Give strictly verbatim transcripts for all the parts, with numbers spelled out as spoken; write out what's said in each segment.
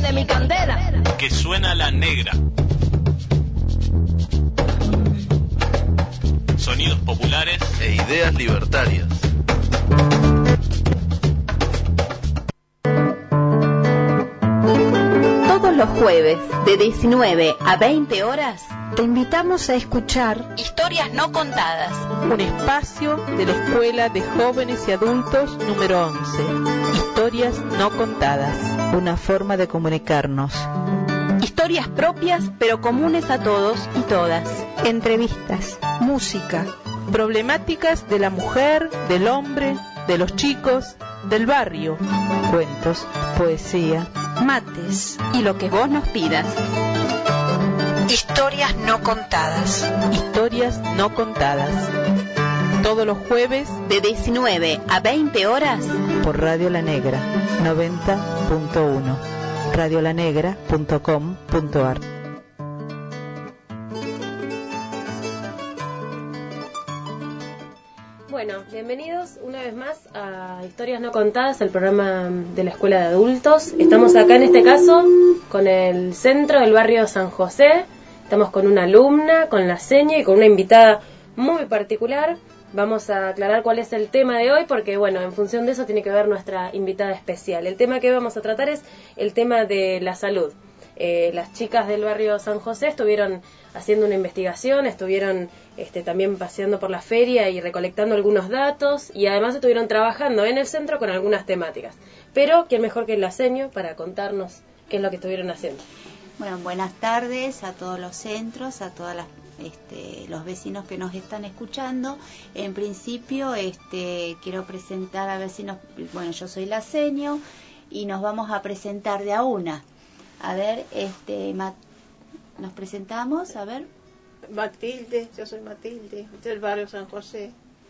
de mi candela. Que suena la negra. Sonidos populares e ideas libertarias. Todos los jueves, de diecinueve a veinte horas, te invitamos a escuchar Historias No Contadas, un espacio de la Escuela de Jóvenes y Adultos número once. Historias No Contadas, una forma de comunicarnos. Historias propias, pero comunes a todos y todas. Entrevistas, música, problemáticas de la mujer, del hombre, de los chicos, del barrio. Cuentos, poesía, mates y lo que vos nos pidas. Historias No Contadas. Historias No Contadas. Todos los jueves, de diecinueve a veinte horas, por Radio La Negra, noventa punto uno. radiolanegra punto com punto ar. Bueno, bienvenidos una vez más a Historias No Contadas, el programa de la Escuela de Adultos. Estamos acá en este caso con el centro del barrio San José. Estamos con una alumna, con la seña y con una invitada muy particular. Vamos a aclarar cuál es el tema de hoy porque, bueno, en función de eso tiene que ver nuestra invitada especial. El tema que hoy vamos a tratar es el tema de la salud. Eh, las chicas del barrio San José estuvieron haciendo una investigación, estuvieron este, también paseando por la feria y recolectando algunos datos y además estuvieron trabajando en el centro con algunas temáticas. Pero, ¿quién mejor que el Laseño para contarnos qué es lo que estuvieron haciendo? Bueno, buenas tardes a todos los centros, a todas las Este, los vecinos que nos están escuchando. En principio este, quiero presentar a vecinos, bueno, yo soy Laseño y nos vamos a presentar de a una. A ver, este, Ma, nos presentamos, a ver. Matilde, yo soy Matilde, del barrio San José.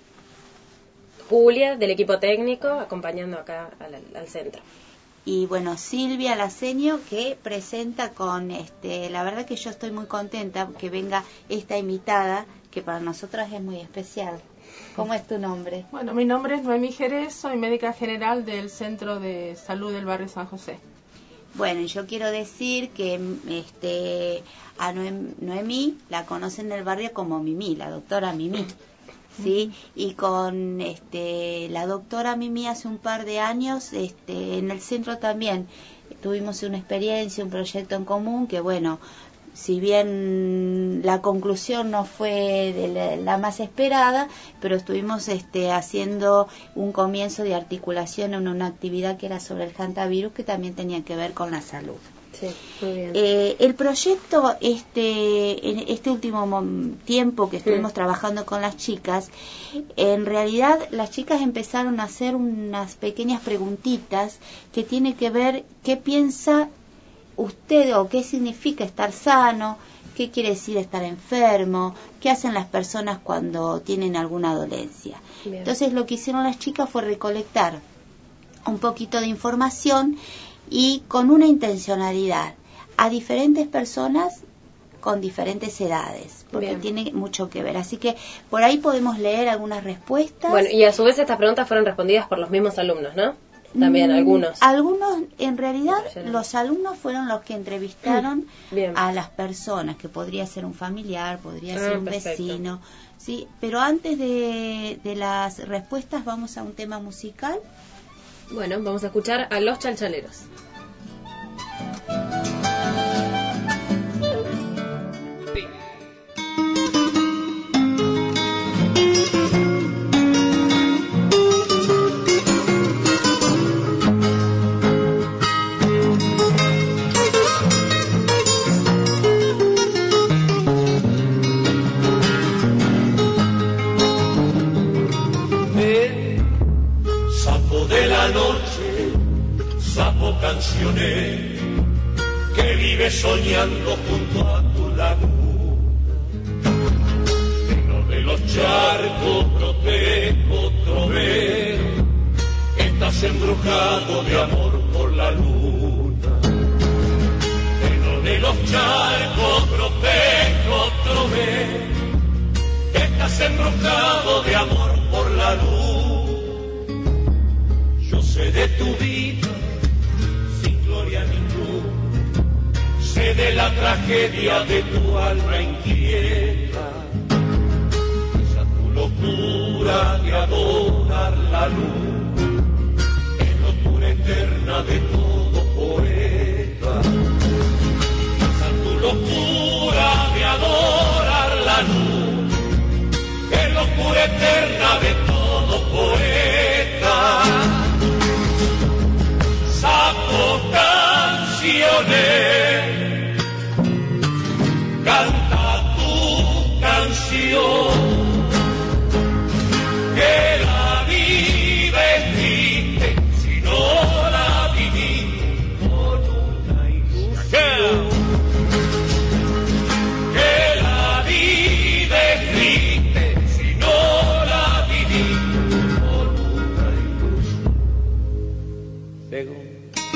Julia, del equipo técnico, acompañando acá al, al centro. Y bueno, Silvia Laseño, que presenta con, este, la verdad que yo estoy muy contenta que venga esta invitada, que para nosotras es muy especial. ¿Cómo es tu nombre? Bueno, mi nombre es Noemí Jerez, soy médica general del Centro de Salud del barrio San José. Bueno, y yo quiero decir que este, a Noemí la conocen en el barrio como Mimi, la doctora Mimi. Sí, y con este la doctora Mimi hace un par de años este en el centro también tuvimos una experiencia, un proyecto en común que bueno, si bien la conclusión no fue de la, la más esperada, pero estuvimos este haciendo un comienzo de articulación en una actividad que era sobre el hantavirus que también tenía que ver con la salud. Sí, muy bien. Eh, el proyecto, este, en este último tiempo que estuvimos sí. trabajando con las chicas, en realidad las chicas empezaron a hacer unas pequeñas preguntitas que tiene que ver qué piensa usted o qué significa estar sano, qué quiere decir estar enfermo, qué hacen las personas cuando tienen alguna dolencia. Bien. Entonces lo que hicieron las chicas fue recolectar un poquito de información y con una intencionalidad a diferentes personas con diferentes edades, porque Bien. tiene mucho que ver. Así que por ahí podemos leer algunas respuestas. Bueno, y a su vez estas preguntas fueron respondidas por los mismos alumnos, ¿no? También mm, algunos. Algunos, en realidad, los alumnos fueron los que entrevistaron Bien. a las personas, que podría ser un familiar, podría ah, ser un perfecto. vecino, sí. Pero antes de, de las respuestas vamos a un tema musical. Bueno, vamos a escuchar a Los Chalchaleros. Canciones que vive soñando junto a tu laguna, lleno de los charcos protejo otro ver, estás embrujado de amor por la luna, lleno de los charcos protejo otro ver, estás embrujado de amor por la luna, yo sé de tu vida gloria ninguna, de la tragedia de tu alma inquieta, esa tu locura de adorar la luz, es locura eterna de todo poeta, esa tu locura de adorar la luz, es locura eterna de todo poeta. Saco canciones, canta tu canción, que la vida es triste si no la viví con una ilusión, que la vida es triste si no la viví con una ilusión. Según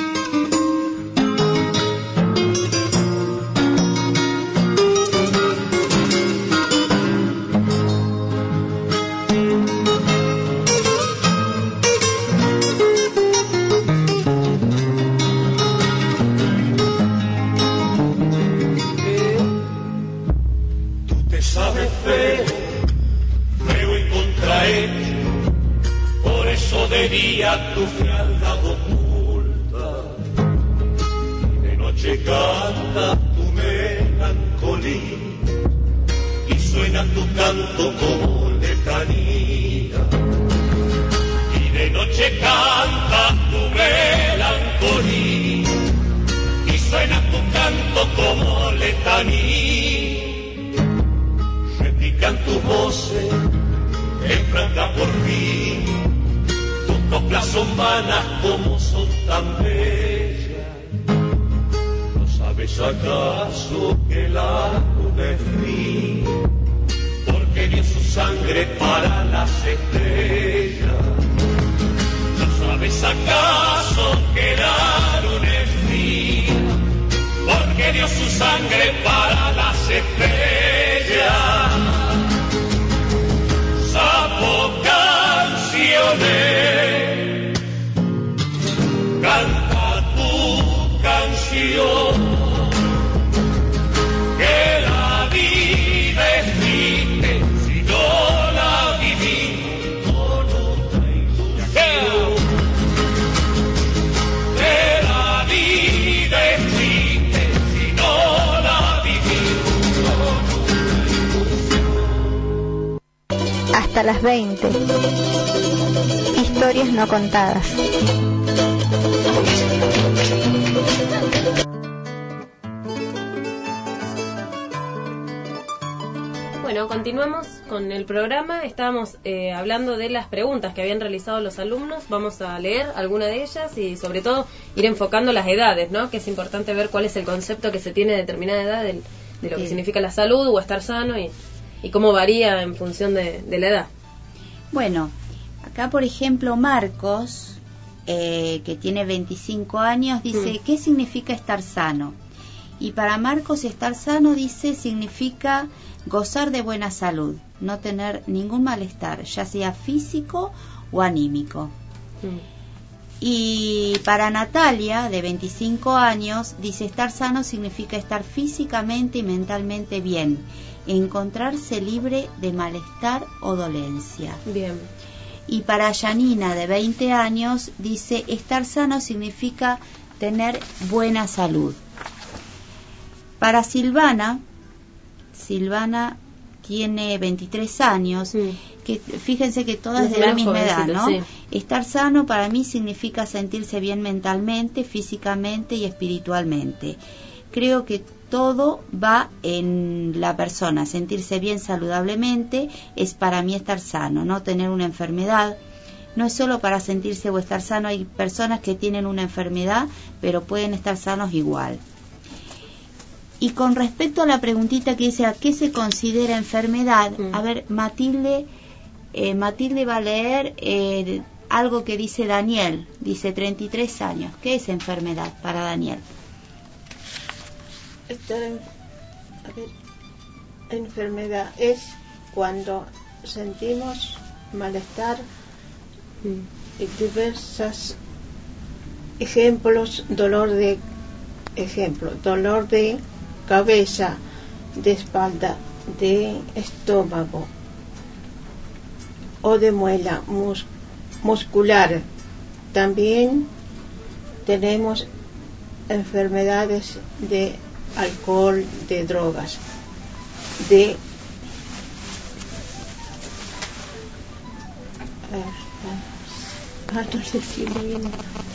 feo, feo y contrahecho, por eso debía tu frialdad oculta, y de noche canta tu melancolía, y suena tu canto como letanía, y de noche canta tu melancolía, y suena tu canto como letanía. Repican tus voces en franca por fin, tus coplas son vanas como son tan bellas. ¿No sabes acaso que la luna es fría, porque dio su sangre para las estrellas? ¿No sabes acaso que la luna es fría, porque dio su sangre para las estrellas? Sapo canciones, canta tu canción, que la vida es triste si no la viví con otra ilusión, que la vida es triste si no la viví con otra ilusión. Hasta las veinte. Historias no contadas. Bueno, continuamos con el programa. Estábamos eh, hablando de las preguntas que habían realizado los alumnos. Vamos a leer alguna de ellas y sobre todo ir enfocando las edades, ¿no? Que es importante ver cuál es el concepto que se tiene de determinada edad del, de lo sí. que significa la salud o estar sano y, y cómo varía en función de, de la edad. Bueno, acá por ejemplo Marcos, eh, que tiene veinticinco años, dice, mm. ¿qué significa estar sano? Y para Marcos estar sano, dice, significa gozar de buena salud, no tener ningún malestar, ya sea físico o anímico. Mm. Y para Natalia, de veinticinco años, dice, estar sano significa estar físicamente y mentalmente bien, encontrarse libre de malestar o dolencia. Bien. Y para Janina, de veinte años, dice, estar sano significa tener buena salud. Para Silvana, Silvana tiene veintitrés años, sí. que fíjense que todas es de la misma edad, ¿no? Sí. Estar sano para mí significa sentirse bien mentalmente, físicamente y espiritualmente. Creo que todo va en la persona. Sentirse bien saludablemente es para mí estar sano, no tener una enfermedad. No es solo para sentirse o estar sano, hay personas que tienen una enfermedad, pero pueden estar sanos igual. Y con respecto a la preguntita que dice, ¿a qué se considera enfermedad? Mm. A ver, Matilde, eh, Matilde va a leer eh, algo que dice Daniel, dice treinta y tres años. ¿Qué es enfermedad para Daniel? Estar en, a ver, enfermedad es cuando sentimos malestar mm. y diversos ejemplos, dolor de ejemplo, dolor de cabeza, de espalda, de estómago o de muela mus- muscular. También tenemos enfermedades de alcohol, de drogas, de ah, no sé si me viene.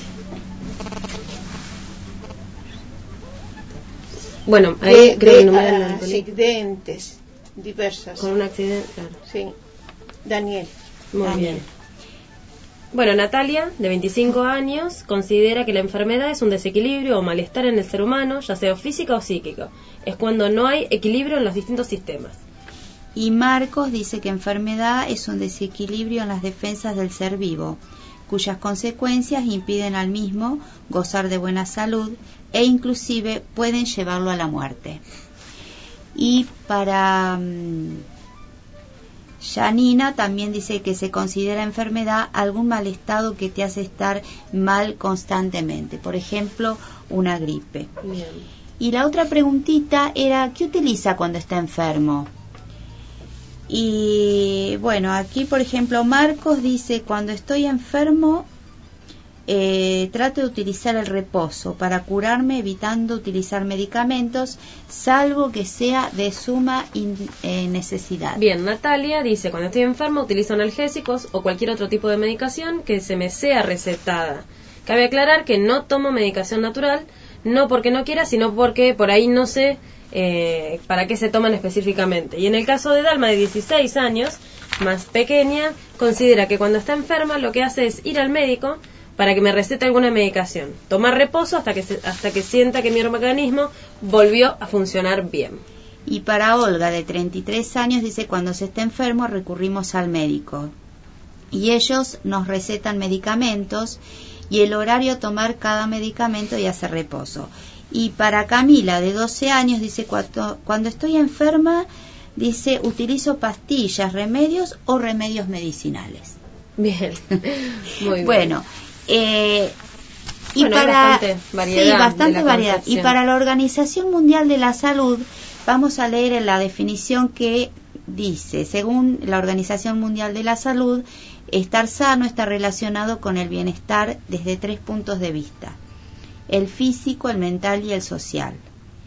Bueno, ahí de, creo de que enumeran el- accidentes diversas. con un accidente, claro. Sí. Daniel. Muy Daniel. bien. Bueno, Natalia, de veinticinco años, considera que la enfermedad es un desequilibrio o malestar en el ser humano, ya sea físico o psíquico. Es cuando no hay equilibrio en los distintos sistemas. Y Marcos dice que enfermedad es un desequilibrio en las defensas del ser vivo, cuyas consecuencias impiden al mismo gozar de buena salud e inclusive pueden llevarlo a la muerte. Y para um, Janina también dice que se considera enfermedad algún mal estado que te hace estar mal constantemente, por ejemplo, una gripe. Bien. Y la otra preguntita era, ¿qué utiliza cuando está enfermo? Y bueno, aquí por ejemplo Marcos dice, cuando estoy enfermo eh, trato de utilizar el reposo para curarme, evitando utilizar medicamentos, salvo que sea de suma in, eh, necesidad. Bien, Natalia dice, cuando estoy enferma utilizo analgésicos o cualquier otro tipo de medicación que se me sea recetada. Cabe aclarar que no tomo medicación natural, no porque no quiera, sino porque por ahí no sé eh, para qué se toman específicamente. Y en el caso de Dalma, de dieciséis años, más pequeña, considera que cuando está enferma lo que hace es ir al médico para que me recete alguna medicación, tomar reposo hasta que se, hasta que sienta que mi organismo volvió a funcionar bien. Y para Olga, de treinta y tres años, dice, cuando se está enfermo recurrimos al médico y ellos nos recetan medicamentos y el horario a tomar cada medicamento y hacer reposo. Y para Camila, de doce años, dice, cuando, cuando estoy enferma, dice, utilizo pastillas, remedios o remedios medicinales. Bien, muy bien. Bueno, eh, y bueno, hay para bastante variedad. sí, bastante de la variedad. Y concepción. para la Organización Mundial de la Salud, vamos a leer en la definición que dice, según la Organización Mundial de la Salud, estar sano está relacionado con el bienestar desde tres puntos de vista: el físico, el mental y el social.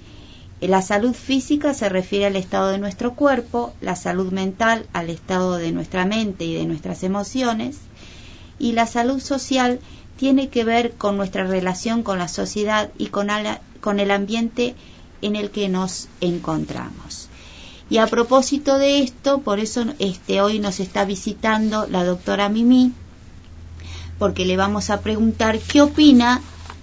La salud física se refiere al estado de nuestro cuerpo, la salud mental al estado de nuestra mente y de nuestras emociones, y la salud social tiene que ver con nuestra relación con la sociedad y con, ala, con el ambiente en el que nos encontramos. Y a propósito de esto, por eso este, hoy nos está visitando la doctora Mimi, porque le vamos a preguntar qué opina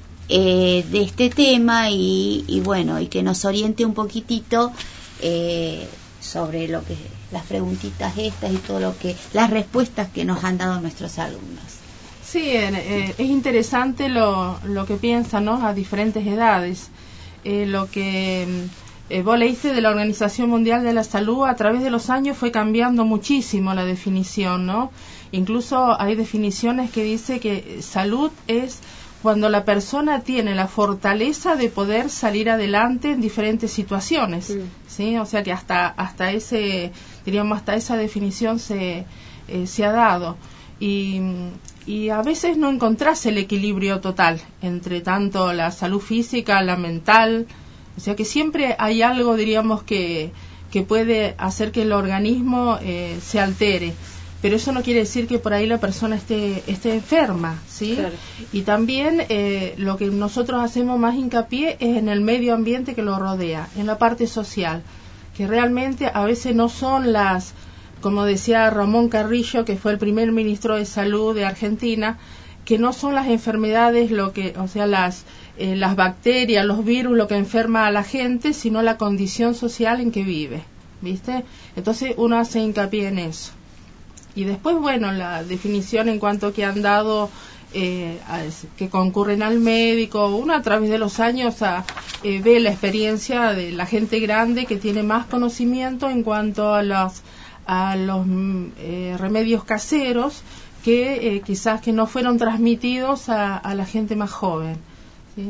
eh, de este tema y, y bueno, y que nos oriente un poquitito eh, sobre lo que las preguntitas estas y todo lo que las respuestas que nos han dado nuestros alumnos. Sí, eh, es interesante lo, lo que piensan, ¿no?, a diferentes edades. Eh, lo que eh, vos leíste de la Organización Mundial de la Salud, a través de los años fue cambiando muchísimo la definición, ¿no? Incluso hay definiciones que dice que salud es cuando la persona tiene la fortaleza de poder salir adelante en diferentes situaciones, mm. ¿sí? O sea que hasta hasta ese, diríamos, hasta esa definición se eh, se ha dado. Y, y a veces no encontrás el equilibrio total entre tanto la salud física, la mental, o sea que siempre hay algo, diríamos, que, que puede hacer que el organismo eh, se altere, pero eso no quiere decir que por ahí la persona esté, esté enferma, ¿sí? Claro. Y también eh, lo que nosotros hacemos más hincapié es en el medio ambiente que lo rodea, en la parte social, que realmente a veces no son las, como decía Ramón Carrillo, que fue el primer ministro de Salud de Argentina, que no son las enfermedades, lo que, o sea, las, eh, las bacterias, los virus, lo que enferma a la gente, sino la condición social en que vive, ¿viste? Entonces uno hace hincapié en eso. Y después, bueno, la definición en cuanto que han dado, eh, a, que concurren al médico, uno a través de los años a, eh, ve la experiencia de la gente grande que tiene más conocimiento en cuanto a los a los eh, remedios caseros que eh, quizás que no fueron transmitidos a, a la gente más joven, ¿sí?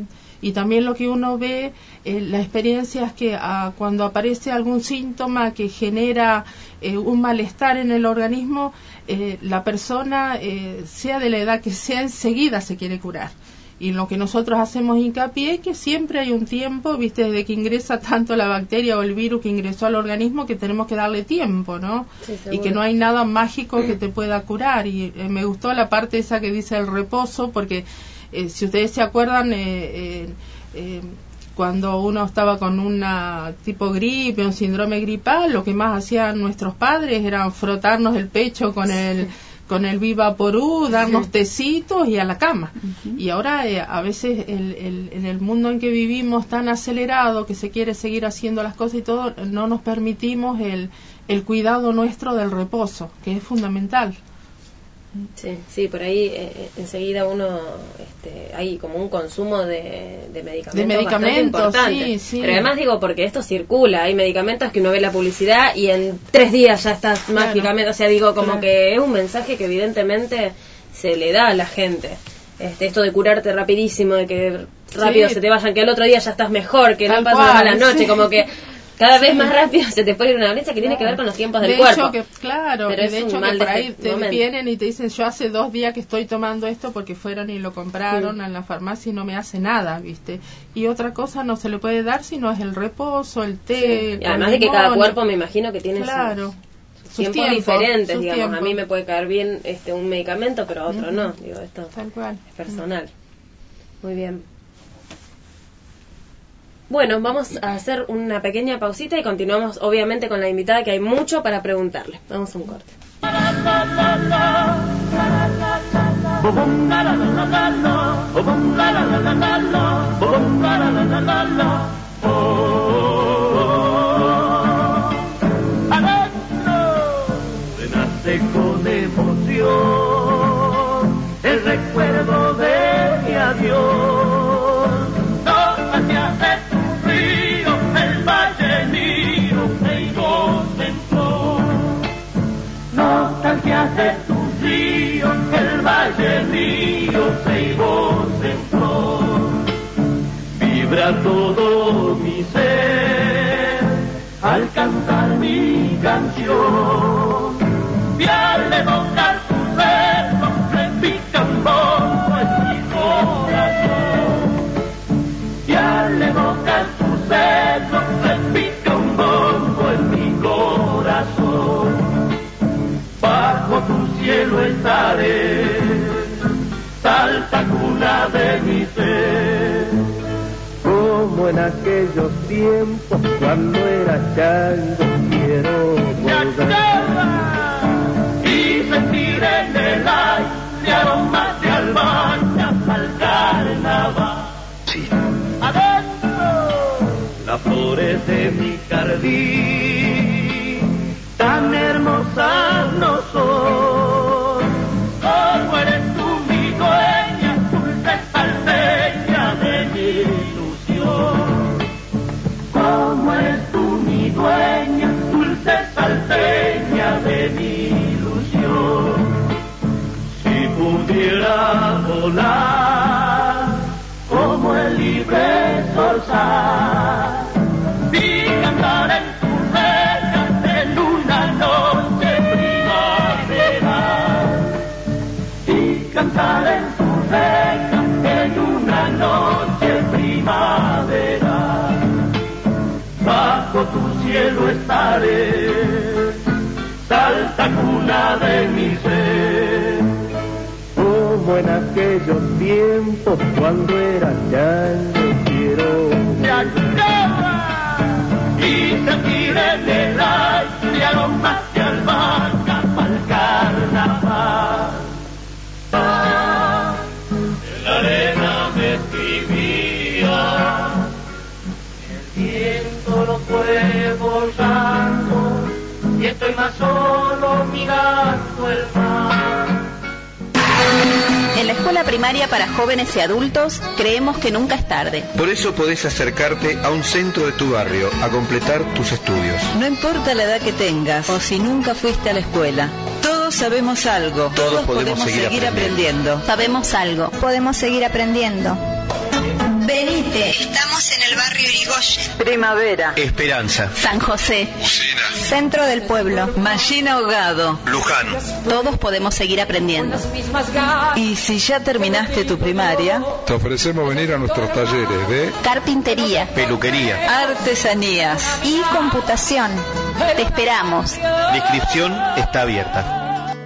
y también lo que uno ve, eh, la experiencia es que ah, cuando aparece algún síntoma que genera eh, un malestar en el organismo, eh, la persona, eh, sea de la edad que sea, enseguida se quiere curar. Y lo que nosotros hacemos hincapié es que siempre hay un tiempo, viste, desde que ingresa tanto la bacteria o el virus que ingresó al organismo, que tenemos que darle tiempo, ¿no? Sí, y que no hay nada mágico que te pueda curar. Y eh, me gustó la parte esa que dice el reposo, porque eh, si ustedes se acuerdan, eh, eh, eh, cuando uno estaba con una tipo gripe, un síndrome gripal, lo que más hacían nuestros padres era frotarnos el pecho con el... con el Vivaporú, darnos sí. tecitos y a la cama. Uh-huh. Y ahora eh, a veces el, el, en el mundo en que vivimos tan acelerado, que se quiere seguir haciendo las cosas y todo, no nos permitimos el, el cuidado nuestro del reposo, que es fundamental. Sí, sí, por ahí eh, enseguida uno, este, hay como un consumo de, de medicamentos, de medicamentos importante. Sí, sí. Pero además digo, porque esto circula, hay medicamentos que uno ve la publicidad y en tres días ya estás claro. mágicamente, o sea, digo, como claro. que es un mensaje que evidentemente se le da a la gente. Este, esto de curarte rapidísimo, de que rápido sí. se te vayan, que al otro día ya estás mejor, que Tal no pasas una mala noche, sí. como que... Cada vez sí. más rápido se te puede ir una dolencia que tiene que ver con los tiempos del de cuerpo. Hecho que, claro, pero de hecho que por ahí te momento. vienen y te dicen, yo hace dos días que estoy tomando esto porque fueron y lo compraron sí. en la farmacia y no me hace nada, ¿viste? Y otra cosa no se le puede dar sino es el reposo, el té. Sí. Y además de que cada cuerpo me imagino que tiene claro. sus, sus tiempos, tiempos diferentes, sus digamos. Tiempos. A mí me puede caer bien este un medicamento, pero a otro uh-huh. no. Digo, esto Tal cual. es personal. Uh-huh. Muy bien. Bueno, vamos a hacer una pequeña pausita y continuamos obviamente con la invitada, que hay mucho para preguntarle. Vamos a un corte. Renace con emoción el recuerdo de mi adiós. De tus ríos, el valle río Ceibos en flor, vibra todo mi ser al cantar mi canción, y al evocar tus versos repican bombo en mi corazón, y al evocar tus versos repican bombo en mi corazón. Bajo tu cielo estaré, salta cuna de mi ser. Como en aquellos tiempos cuando era chango, quiero volver y sentir en el aire aromas de albahaca al carnaval. Sí. Adentro, las flores de mi jardín, tan hermosas no son, como eres tú mi dueña, dulce salteña de mi ilusión. Como eres tú mi dueña, dulce salteña de mi ilusión. Si pudiera volar como el libre zorzal y cantar en tu reja en una noche primaveral, y cantar en tu reja en una noche primaveral, bajo tu cielo estaré, salta cuna de mi ser. Como en aquellos tiempos cuando era chango, quiero y sentir en el aire aromas de albahaca pa'l carnaval. Ah, en la arena me escribía, el viento lo fue borrando y estoy más solo mirando el mar. En la escuela primaria para jóvenes y adultos creemos que nunca es tarde. Por eso podés acercarte a un centro de tu barrio a completar tus estudios. No importa la edad que tengas o si nunca fuiste a la escuela. Todos sabemos algo. Todos, Todos podemos, podemos seguir, seguir aprendiendo. aprendiendo. Sabemos algo. Podemos seguir aprendiendo. Venite. Estamos en el barrio Irigoyen. Primavera. Esperanza. San José. Usina. Centro del Pueblo. Mallina Ahogado. Luján. Todos podemos seguir aprendiendo. Y si ya terminaste tu primaria, te ofrecemos venir a nuestros talleres de carpintería, peluquería, artesanías y computación. Te esperamos. La inscripción está abierta.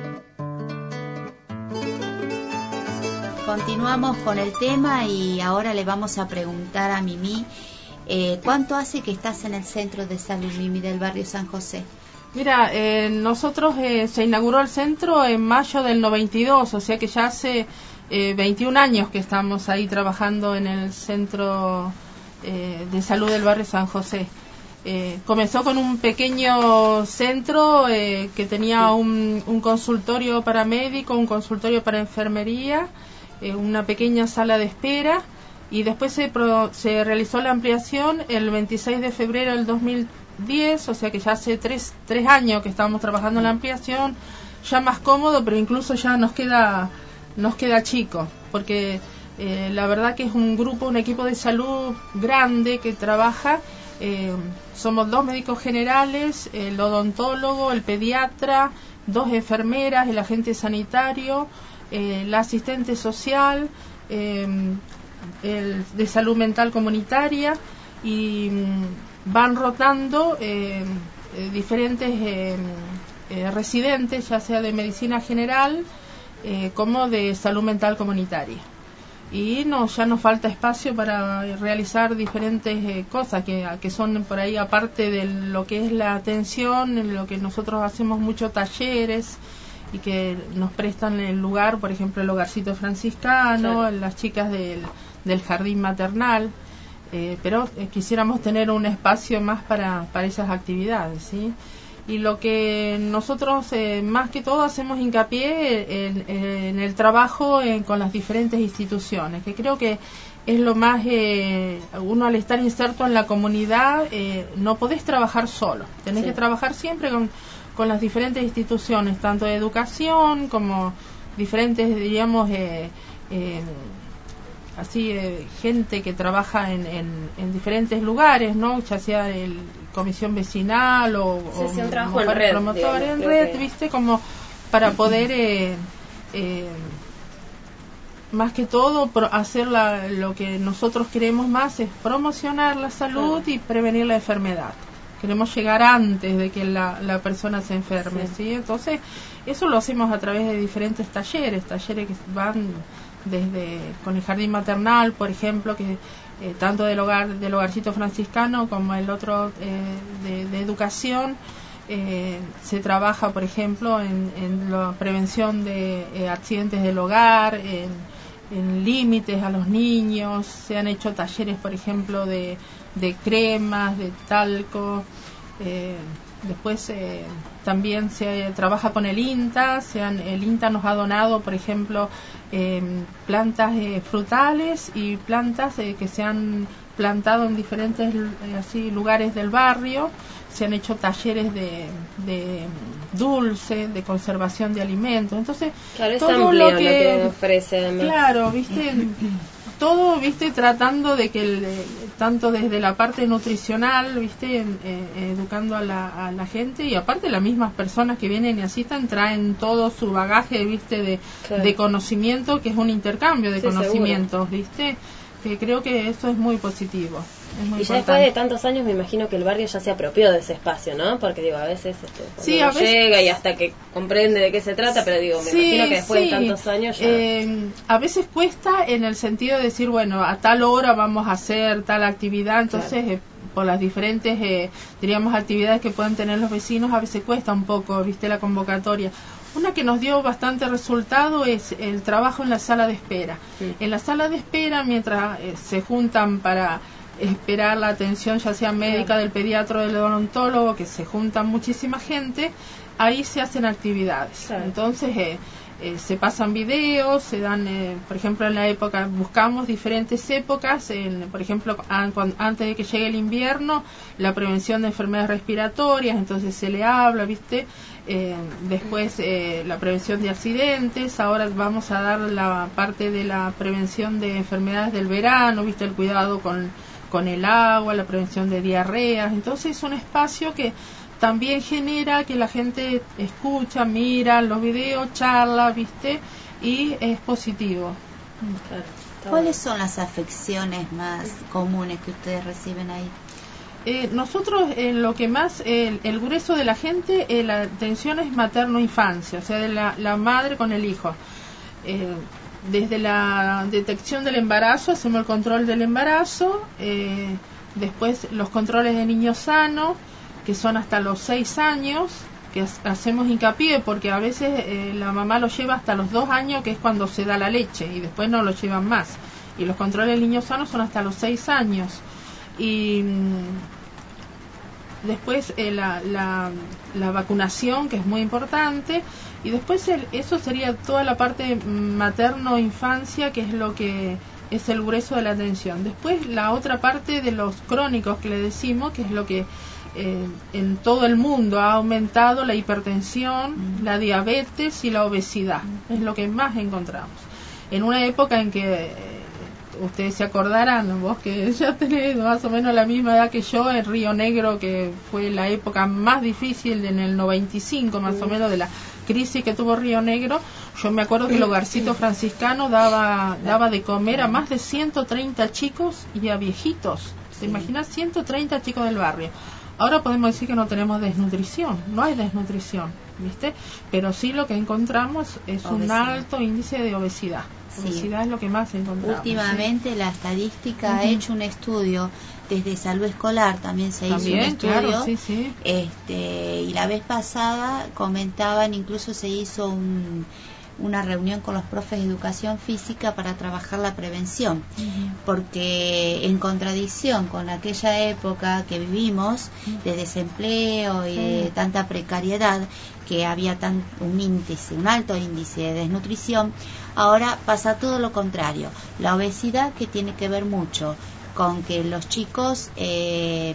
Continuamos con el tema y ahora le vamos a preguntar a Mimi, eh, ¿cuánto hace que estás en el centro de salud, Mimi, del barrio San José? Mira, eh, nosotros eh, se inauguró el centro en mayo del noventa y dos, o sea que ya hace eh, veintiún años que estamos ahí trabajando en el centro eh, de salud del barrio San José. Eh, comenzó con un pequeño centro eh, que tenía un, un consultorio para médico, un consultorio para enfermería, eh, una pequeña sala de espera, y después se, pro, se realizó la ampliación el veintiséis de febrero del dos mil diez, o sea que ya hace tres, tres años que estamos trabajando en la ampliación, ya más cómodo, pero incluso ya nos queda, nos queda chico, porque eh, la verdad que es un grupo, un equipo de salud grande que trabaja. Eh, somos dos médicos generales, el odontólogo, el pediatra, dos enfermeras, el agente sanitario, eh, la asistente social, eh, el de salud mental comunitaria, y mm, van rotando eh, eh, diferentes eh, eh, residentes, ya sea de medicina general eh, como de salud mental comunitaria. Y no, ya nos falta espacio para realizar diferentes eh, cosas que, que son por ahí, aparte de lo que es la atención, en lo que nosotros hacemos muchos talleres y que nos prestan el lugar, por ejemplo el hogarcito franciscano, claro, las chicas del, del jardín maternal, eh, pero eh, quisiéramos tener un espacio más para, para esas actividades, ¿sí? Y lo que nosotros eh, más que todo hacemos hincapié en, en el trabajo en, con las diferentes instituciones, que creo que es lo más, eh, uno al estar inserto en la comunidad eh, no podés trabajar solo, tenés sí. que trabajar siempre con, con las diferentes instituciones, tanto de educación como diferentes, diríamos, eh, eh, así eh, gente que trabaja en, en, en diferentes lugares, ¿no? Ya sea el comisión vecinal o, sí, sí, un o en red, promotor digamos, en red, que... viste, como para poder eh, eh, más que todo pro, hacer la, lo que nosotros queremos más es promocionar la salud sí. y prevenir la enfermedad. Queremos llegar antes de que la, la persona se enferme, sí. ¿sí? Entonces eso lo hacemos a través de diferentes talleres, talleres que van desde con el jardín maternal, por ejemplo, que eh, tanto del hogar del hogarcito franciscano como el otro eh, de, de educación, eh, se trabaja, por ejemplo, en, en la prevención de eh, accidentes del hogar, en, en límites a los niños, se han hecho talleres, por ejemplo, de, de cremas, de talco, eh, después eh, también se trabaja con el INTA, se han, el INTA nos ha donado, por ejemplo, eh, plantas eh, frutales y plantas eh, que se han plantado en diferentes eh, así lugares del barrio, se han hecho talleres de, de dulce, de conservación de alimentos, entonces claro, es todo amplio lo que, lo que ofrece además. Claro, viste, todo, viste, tratando de que el, tanto desde la parte nutricional, viste, eh, educando a la, a la gente, y aparte las mismas personas que vienen y asistan traen todo su bagaje, viste, de, claro. de conocimiento, que es un intercambio de sí, conocimientos, seguro. Viste, que creo que eso es muy positivo. Es muy y ya importante. Después de tantos años me imagino que el barrio ya se apropió de ese espacio, ¿no? Porque digo, a veces este, sí, a veces... llega y hasta que comprende de qué se trata, pero digo, me sí, imagino que después sí. de tantos años ya... Eh, a veces cuesta en el sentido de decir, bueno, a tal hora vamos a hacer tal actividad, entonces claro. eh, por las diferentes, eh, diríamos, actividades que pueden tener los vecinos, a veces cuesta un poco, viste, la convocatoria. Una que nos dio bastante resultado es el trabajo en la sala de espera. Sí. En la sala de espera, mientras eh, se juntan para esperar la atención, ya sea médica, claro. del pediatra o del odontólogo, que se juntan muchísima gente, ahí se hacen actividades. Claro. Entonces, eh, eh, se pasan videos, se dan, eh, por ejemplo, en la época, buscamos diferentes épocas, en, por ejemplo, an, cuando, antes de que llegue el invierno, la prevención de enfermedades respiratorias, entonces se le habla, ¿viste? Eh, después eh, la prevención de accidentes, ahora vamos a dar la parte de la prevención de enfermedades del verano, ¿viste? El cuidado con, con el agua, la prevención de diarreas, entonces es un espacio que también genera que la gente escucha, mira los videos, charla, ¿viste? Y es positivo. Claro, ¿cuáles son las afecciones más comunes que ustedes reciben ahí? Eh, nosotros eh, lo que más, eh, el grueso de la gente, eh, la atención es materno-infancia, o sea, de la, la madre con el hijo. Eh, desde la detección del embarazo, hacemos el control del embarazo, eh, después los controles de niño sano, que son hasta los seis años, que hacemos hincapié porque a veces eh, la mamá lo lleva hasta los dos años, que es cuando se da la leche, y después no lo llevan más. Y los controles del niño sano son hasta los seis años. Y mmm, después eh, la, la, la vacunación, que es muy importante. Y después el, eso sería toda la parte materno-infancia, que es lo que es el grueso de la atención. Después la otra parte de los crónicos que le decimos, que es lo que Eh, en todo el mundo ha aumentado la hipertensión, mm. la diabetes y la obesidad, mm. es lo que más encontramos. En una época en que, eh, ustedes se acordarán, vos que ya tenés más o menos la misma edad que yo, en Río Negro, que fue la época más difícil en el noventa y cinco más mm. o menos de la crisis que tuvo Río Negro, yo me acuerdo que el hogarcito franciscano daba, daba de comer a más de ciento treinta chicos y a viejitos. ¿Te imaginas? ciento treinta chicos del barrio. Ahora podemos decir que no tenemos desnutrición, no hay desnutrición, ¿viste? Pero sí lo que encontramos es obesidad. Un alto índice de obesidad. Sí. Obesidad es lo que más encontramos. Últimamente, ¿sí? La estadística uh-huh. ha hecho un estudio desde salud escolar, también se también, hizo un estudio, claro, sí, sí. Este, y la vez pasada comentaban, incluso se hizo un... una reunión con los profes de educación física para trabajar la prevención, uh-huh. porque en contradicción con aquella época que vivimos de desempleo y uh-huh. de tanta precariedad, que había tan, un índice, un alto índice de desnutrición, ahora pasa todo lo contrario. La obesidad, que tiene que ver mucho con que los chicos eh,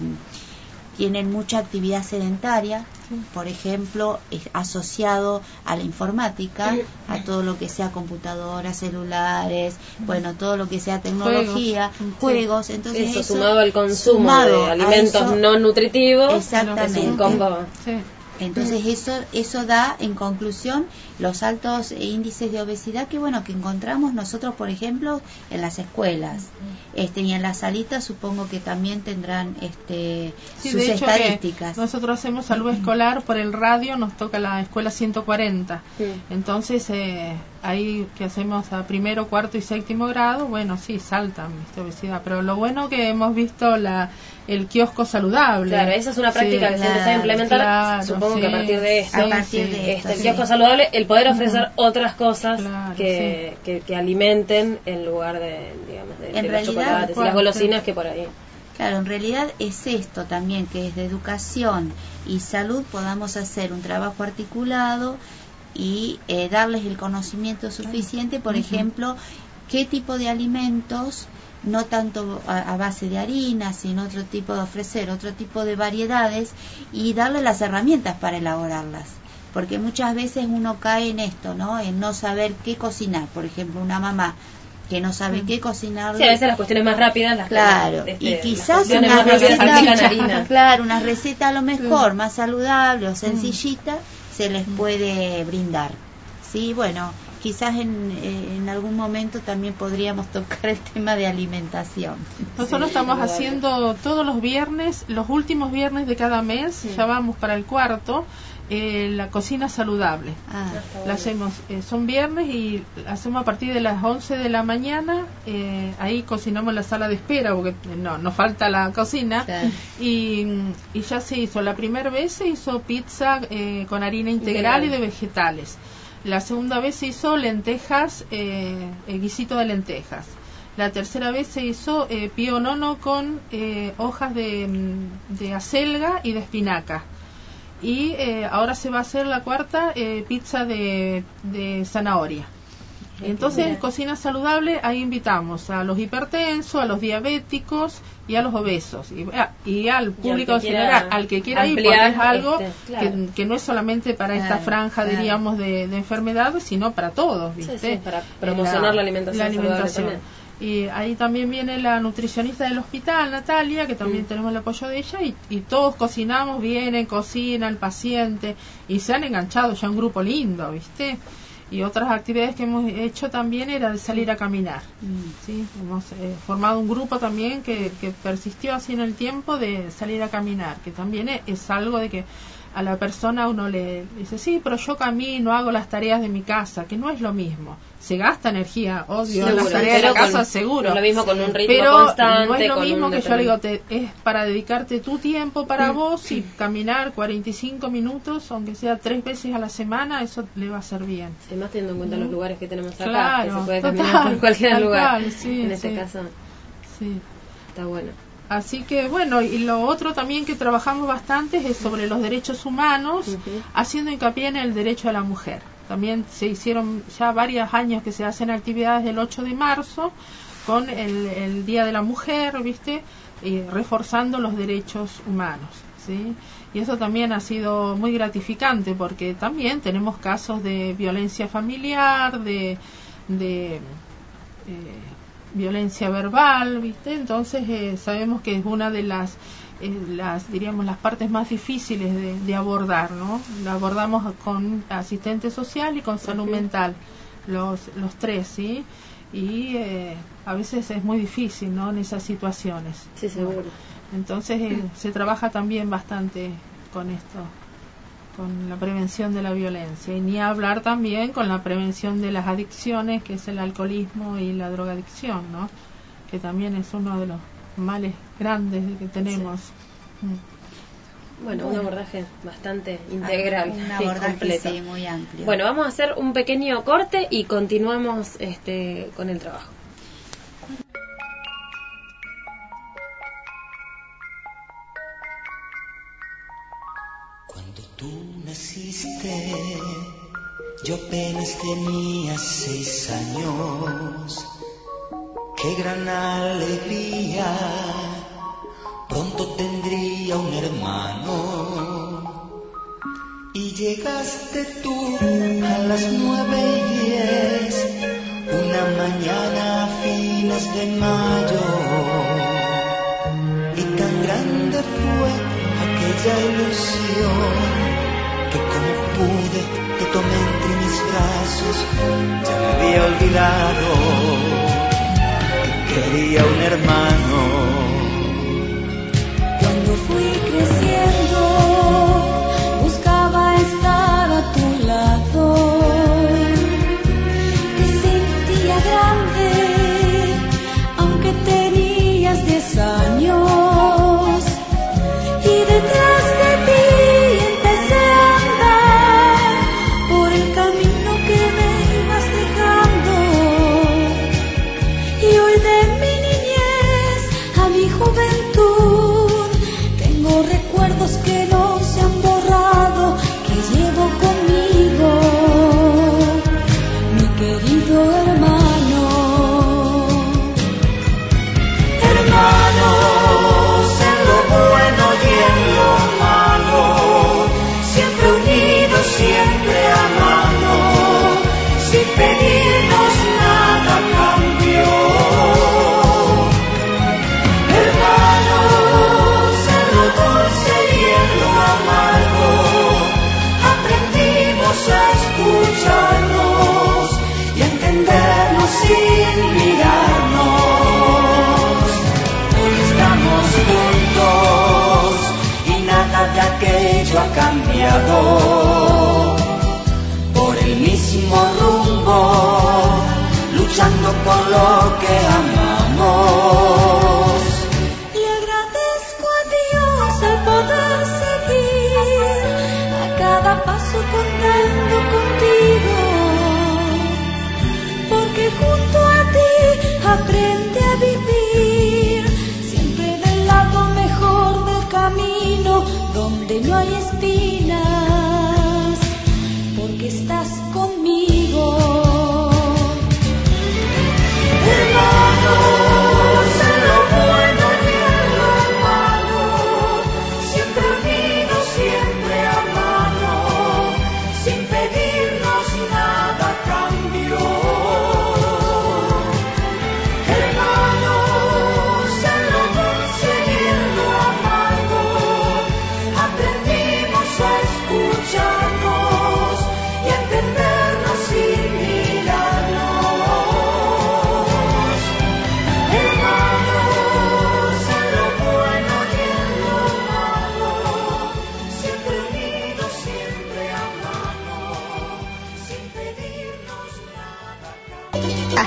tienen mucha actividad sedentaria, por ejemplo, es asociado a la informática, a todo lo que sea computadoras, celulares, bueno, todo lo que sea tecnología, juegos, juegos. Entonces eso, eso sumado al consumo sumado de alimentos eso, no nutritivos, exactamente. Es un combo. Sí. Entonces eso eso da en conclusión los altos índices de obesidad que bueno que encontramos nosotros, por ejemplo, en las escuelas, este y en las salitas supongo que también tendrán este sí, sus de hecho estadísticas. Nosotros hacemos salud escolar por el radio, nos toca la escuela ciento cuarenta, sí. Entonces eh, ahí que hacemos a primero, cuarto y séptimo grado, bueno sí saltan esta obesidad, pero lo bueno que hemos visto la el kiosco saludable. Claro, esa es una práctica sí, que claro, se empezó a implementar, claro, supongo sí, que a partir de esto, a partir de este, esto, el sí. kiosco saludable, el poder ofrecer uh-huh. otras cosas claro, que, sí. que, que alimenten en lugar de, digamos, de, en de los realidad, chocolates y las golosinas que por ahí. Claro, en realidad es esto también, que desde educación y salud podamos hacer un trabajo articulado y eh, darles el conocimiento suficiente, por uh-huh. ejemplo, qué tipo de alimentos, no tanto a, a base de harina, sino otro tipo de ofrecer, otro tipo de variedades y darle las herramientas para elaborarlas. Porque muchas veces uno cae en esto, ¿no? En no saber qué cocinar. Por ejemplo, una mamá que no sabe mm. qué cocinar. Sí, a veces las cuestiones más rápidas las claro, este, y quizás una receta, claro, una receta a lo mejor sí. más saludable o sencillita mm. se les puede brindar. Sí, bueno, quizás en, en algún momento también podríamos tocar el tema de alimentación. Nosotros sí, estamos claro. haciendo todos los viernes, los últimos viernes de cada mes, sí. ya vamos para el cuarto, eh, la cocina saludable. Ah, la hacemos, eh, son viernes y hacemos a partir de las once de la mañana, eh, ahí cocinamos en la sala de espera porque no nos falta la cocina, claro. y, y ya se hizo, la primera vez se hizo pizza eh, con harina integral, integral y de vegetales. La segunda vez se hizo lentejas, eh, el guisito de lentejas. La tercera vez se hizo eh, pionono con eh, hojas de, de acelga y de espinaca. y eh, ahora se va a hacer la cuarta eh, pizza de, de zanahoria. Entonces, en Cocina Saludable, ahí invitamos a los hipertensos, a los diabéticos y a los obesos. Y, y al público en general, al que quiera ir, porque es algo este, claro. que, que no es solamente para claro, esta franja, claro. diríamos, de, de enfermedad, sino para todos, ¿viste? Sí, sí, para promocionar la, la alimentación. La alimentación. Y ahí también viene la nutricionista del hospital, Natalia, que también mm. tenemos el apoyo de ella, y, y todos cocinamos, vienen, cocina el paciente, y se han enganchado ya un grupo lindo, ¿viste? Y otras actividades que hemos hecho también era de salir a caminar. Mm. ¿Sí? Hemos eh, formado un grupo también que, que persistió así en el tiempo de salir a caminar, que también es, es algo de que a la persona uno le dice, sí, pero yo camino, hago las tareas de mi casa, que no es lo mismo. Se gasta energía, obvio, en las tareas de la casa, con, seguro. Lo mismo con un ritmo pero constante. No es lo mismo que determin... yo le digo, te, es para dedicarte tu tiempo para vos y caminar cuarenta y cinco minutos, aunque sea tres veces a la semana, eso le va a hacer bien. Sí, más teniendo en cuenta ¿no? los lugares que tenemos acá, claro, que se puede total, caminar por cualquier lugar. Cual, sí, en este sí. caso, sí. está bueno. Así que bueno, y lo otro también que trabajamos bastante es sobre los derechos humanos, uh-huh. haciendo hincapié en el derecho a la mujer. También se hicieron ya varios años que se hacen actividades del ocho de marzo con el, el Día de la Mujer, ¿viste? Y reforzando los derechos humanos, ¿sí? Y eso también ha sido muy gratificante porque también tenemos casos de violencia familiar, de... de eh, violencia verbal, ¿viste? Entonces eh, sabemos que es una de las, eh, las diríamos, las partes más difíciles de, de abordar, ¿no? La abordamos con asistente social y con salud uh-huh. mental, los, los tres, ¿sí? Y eh, a veces es muy difícil, ¿no? En esas situaciones. Sí, seguro. Entonces eh, se trabaja también bastante con esto, con la prevención de la violencia, y ni hablar también con la prevención de las adicciones, que es el alcoholismo y la drogadicción, ¿no? Que también es uno de los males grandes que tenemos. Sí. Mm. Bueno, bueno, un abordaje bastante integral, un sí, abordaje completo. Sí, muy amplio. Bueno, vamos a hacer un pequeño corte y continuamos este con el trabajo. Tú naciste, yo apenas tenía seis años. Qué gran alegría, pronto tendría un hermano. Y llegaste tú a las nueve y diez, una mañana a fines de mayo. Y tan grande fue aquella ilusión que como pude te tomé entre mis brazos. Ya me había olvidado que quería un hermano. Cuando fui creciendo buscaba estar a tu lado. Te sentía grande aunque tenías diez años. Y detrás de ti empecé a andar por el camino que me ibas dejando. Y hoy de mi niñez a mi juventud tengo recuerdos que no se han borrado, que llevo conmigo, mi querido hermano. Hermanos, en lo bueno y en lo malo, siempre unidos, siempre amando, sin pedirnos nada a cambio. Hermanos, en lo dulce y en lo amargo, aprendimos a escucharnos y a entendernos sin mirarnos. Hoy estamos juntos y nada de aquello ha cambiado. Por el mismo rumbo, luchando por lo que amamos. Le agradezco a Dios el poder seguir a cada paso contando contigo, porque junto a ti aprende a vivir, siempre del lado mejor del camino, donde no hay espinas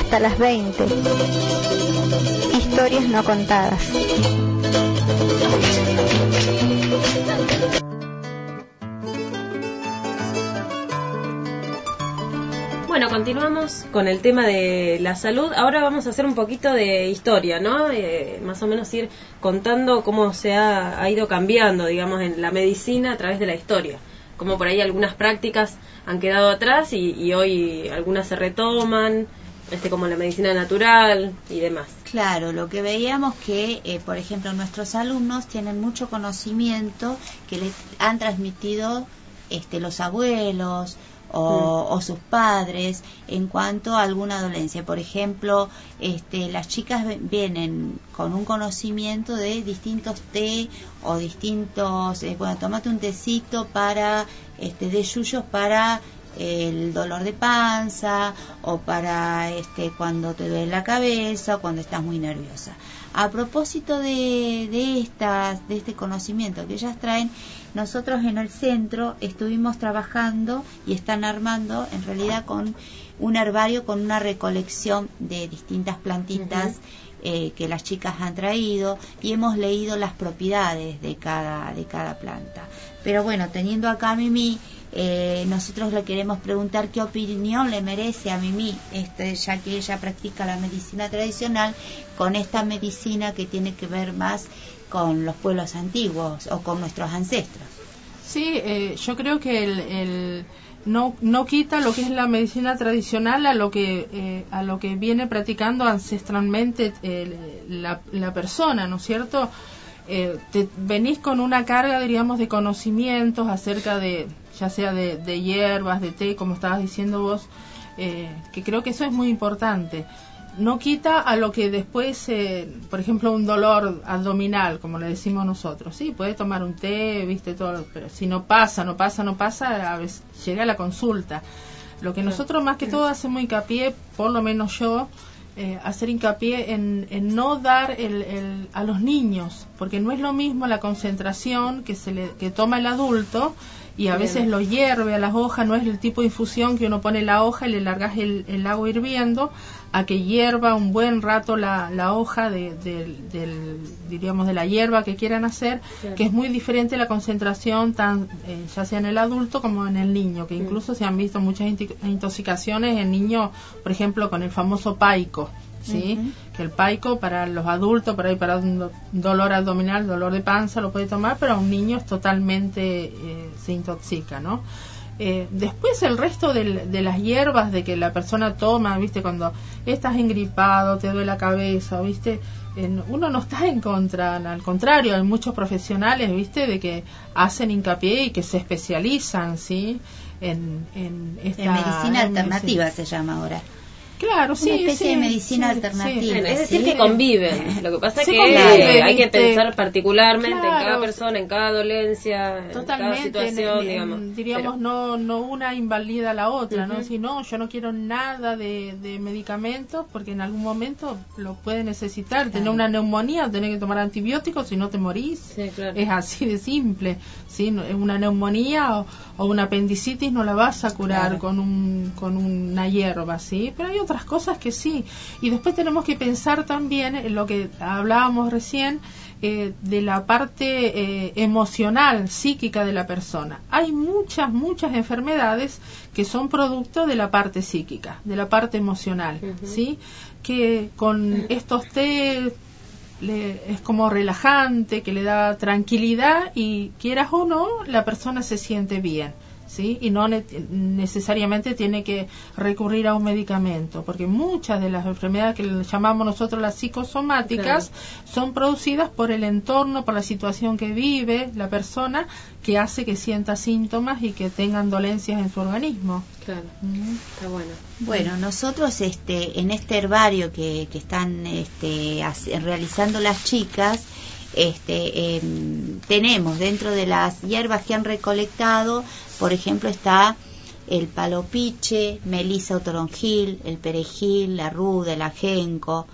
hasta las veinte. Historias no contadas. Bueno, continuamos con el tema de la salud. Ahora vamos a hacer un poquito de historia, ¿no? Eh, más o menos ir contando cómo se ha, ha ido cambiando, digamos, en la medicina a través de la historia. Como por ahí algunas prácticas han quedado atrás y, y hoy algunas se retoman, este como la medicina natural y demás. Claro, lo que veíamos que, eh, por ejemplo, nuestros alumnos tienen mucho conocimiento que les han transmitido este, los abuelos, O, mm. o sus padres en cuanto a alguna dolencia. Por ejemplo, este, las chicas vienen con un conocimiento de distintos té o distintos, eh, bueno, tómate un tecito para, este, de yuyos para el dolor de panza o para este cuando te duele la cabeza o cuando estás muy nerviosa. A propósito de, de estas de este conocimiento que ellas traen, nosotros en el centro estuvimos trabajando y están armando en realidad con un herbario con una recolección de distintas plantitas uh-huh. eh, que las chicas han traído y hemos leído las propiedades de cada de cada planta. Pero bueno, teniendo acá a Mimi, Eh, nosotros le queremos preguntar qué opinión le merece a Mimi, este, ya que ella practica la medicina tradicional, con esta medicina que tiene que ver más con los pueblos antiguos o con nuestros ancestros. Sí, eh, yo creo que el, el no no quita lo que es la medicina tradicional a lo que eh, a lo que viene practicando ancestralmente eh, la, la persona, ¿no es cierto? Eh, te venís con una carga, diríamos, de conocimientos acerca de, ya sea de, de hierbas, de té, como estabas diciendo vos, eh, que creo que eso es muy importante. No quita a lo que después, eh, por ejemplo, un dolor abdominal, como le decimos nosotros, sí, puede tomar un té, viste, todo, pero si no pasa, no pasa, no pasa, a veces llega a la consulta. Lo que nosotros más que todo hacemos hincapié, por lo menos yo, Eh, hacer hincapié en, en no dar el, el, a los niños, porque no es lo mismo la concentración que se le que toma el adulto y a Bien. veces lo hierve a las hojas, no es el tipo de infusión que uno pone la hoja y le largas el, el agua hirviendo, a que hierva un buen rato la, la hoja de, de, del, diríamos, de la hierba que quieran hacer, claro. que es muy diferente la concentración tan eh, ya sea en el adulto como en el niño, que incluso sí. se han visto muchas intoxicaciones en niños, por ejemplo, con el famoso paico, ¿sí? Uh-huh. Que el paico para los adultos, por ahí para un dolor abdominal, dolor de panza lo puede tomar, pero a un niño es totalmente eh, se intoxica, ¿no? Eh, después el resto del, de las hierbas de que la persona toma, viste, cuando estás engripado, te duele la cabeza, viste, en, uno no está en contra, al contrario, hay muchos profesionales, viste, de que hacen hincapié y que se especializan, sí, en, en esta en medicina en alternativa medicina. Se llama ahora. Claro, sí, una especie sí, de medicina sí, alternativa. Sí. Es decir, ¿sí? que conviven. Lo que pasa es sí, que convive, hay que ¿viste? pensar particularmente Claro. en cada persona, en cada dolencia, Totalmente, en cada situación, en, en, digamos. diríamos, Pero, no no una invalida a la otra, uh-huh. ¿no? Si no, yo no quiero nada de, de medicamentos porque en algún momento lo puede necesitar. Claro. Tener una neumonía, tener que tomar antibióticos, si no te morís. Sí, claro. Es así de simple. ¿Sí? Una neumonía o, o una apendicitis no la vas a curar claro. con un con una hierba, ¿sí? Pero hay otras cosas que sí. Y después tenemos que pensar también en lo que hablábamos recién, eh, de la parte eh, emocional, psíquica de la persona. Hay muchas, muchas enfermedades que son producto de la parte psíquica, de la parte emocional, uh-huh. ¿sí? Que con estos té le, es como relajante, que le da tranquilidad y quieras o no, la persona se siente bien. ¿Sí? Y no ne- necesariamente tiene que recurrir a un medicamento, porque muchas de las enfermedades que le llamamos nosotros las psicosomáticas claro. son producidas por el entorno, por la situación que vive la persona, que hace que sienta síntomas y que tengan dolencias en su organismo. Claro, uh-huh. está bueno. Bueno, nosotros este en este herbario que, que están este, hace, realizando las chicas, este eh, tenemos dentro de las hierbas que han recolectado, por ejemplo, está el palopiche, melisa o toronjil, el perejil, la ruda, el ajenco,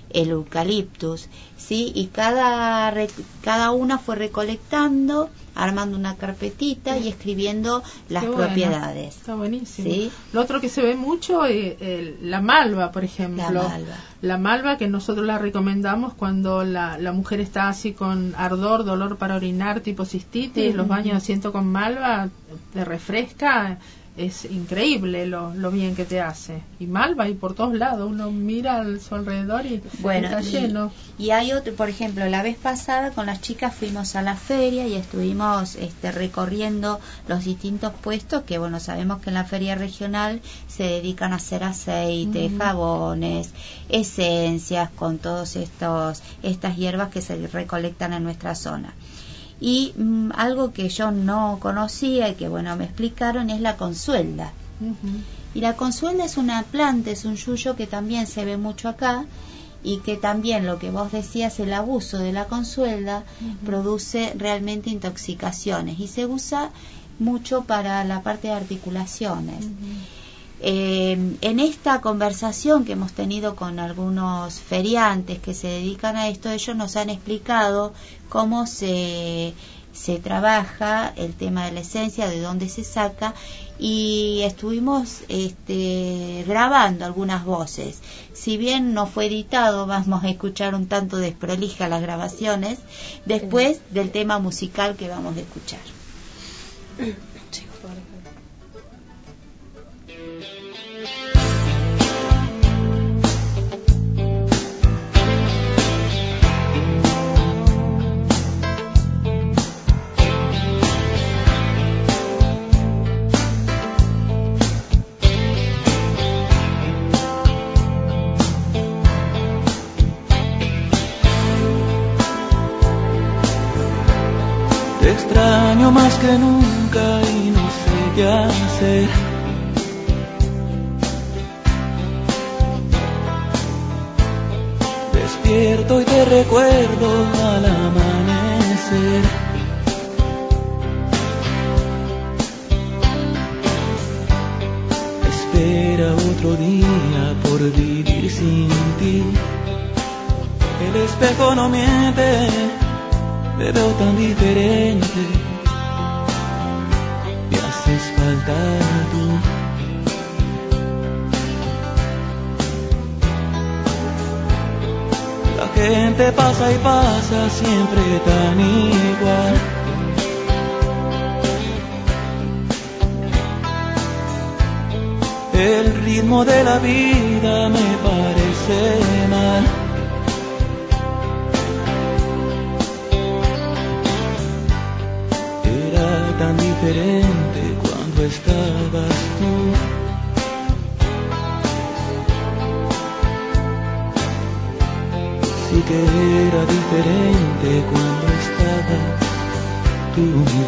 el eucaliptus, ¿sí? Y cada, cada una fue recolectando, armando una carpetita y escribiendo las Qué bueno, propiedades. Está buenísimo. ¿Sí? Lo otro que se ve mucho es el, la malva, por ejemplo. La malva. La malva que nosotros la recomendamos cuando la, la mujer está así con ardor, dolor para orinar, tipo cistitis, Uh-huh. los baños de asiento con malva te refresca. Es increíble lo, lo bien que te hace. Y malva y por todos lados, uno mira a su alrededor y bueno, está lleno. Y, y hay otro, por ejemplo, la vez pasada con las chicas fuimos a la feria y estuvimos este, recorriendo los distintos puestos que, bueno, sabemos que en la feria regional se dedican a hacer aceite, uh-huh. jabones, esencias, con todos estos estas hierbas que se recolectan en nuestra zona. Y mmm, algo que yo no conocía y que, bueno, me explicaron es la consuelda. Uh-huh. Y la consuelda es una planta, es un yuyo que también se ve mucho acá y que también, lo que vos decías, el abuso de la consuelda uh-huh. produce realmente intoxicaciones y se usa mucho para la parte de articulaciones. Uh-huh. Eh, en esta conversación que hemos tenido con algunos feriantes que se dedican a esto, ellos nos han explicado cómo se, se trabaja el tema de la esencia, de dónde se saca, y estuvimos este, grabando algunas voces. Si bien no fue editado, vamos a escuchar un tanto desprolija las grabaciones después del tema musical que vamos a escuchar. Te extraño más que nunca y no sé qué hacer. Despierto y te recuerdo al amanecer. Espera otro día por vivir sin ti. El espejo no miente, me veo tan diferente, me haces falta tú. La gente pasa y pasa siempre tan igual. El ritmo de la vida me parece mal. Tan diferente cuando estabas tú. Sí que era diferente cuando estabas tú.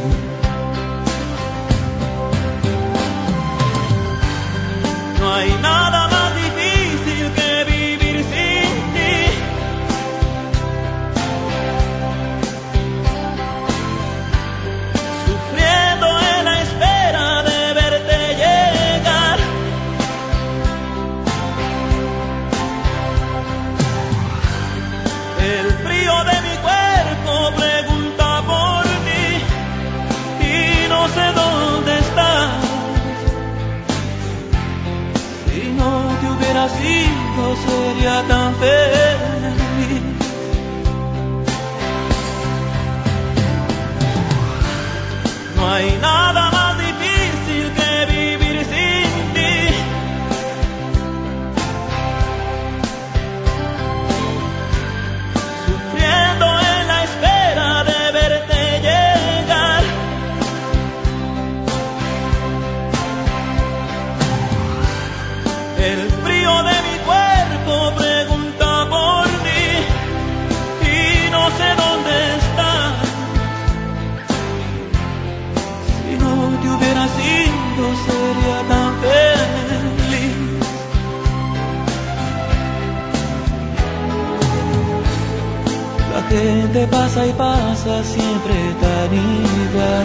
No hay nada más difícil que vivir sin ti. No sería tan feliz. No hay nada más difícil que vivir sin ti. Sufriendo en la espera de verte llegar. El frío de mi cuerpo pregunta por ti y no sé dónde estás. Si no te hubieras ido sería tan feliz. La gente pasa y pasa siempre tan igual.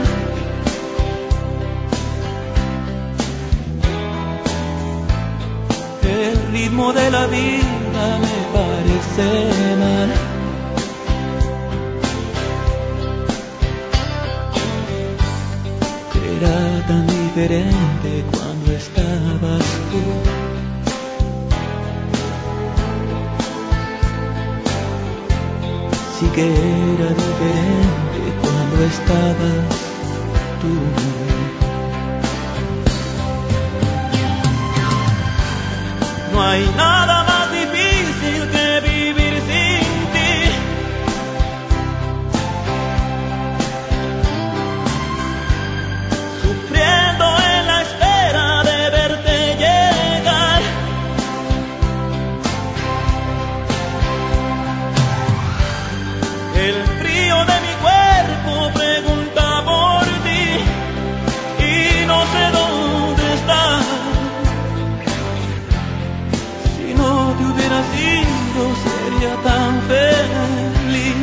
El ritmo de la vida me parece hace mal. Era tan diferente cuando estabas tú. Sí que era diferente cuando estabas tú. No hay nada más difícil que vivir sin ti. Sufriendo en la espera de verte llegar. El frío de mi cuerpo pregunta por ti y no sé dónde estás. Si no te hubieras ido sería tan feliz.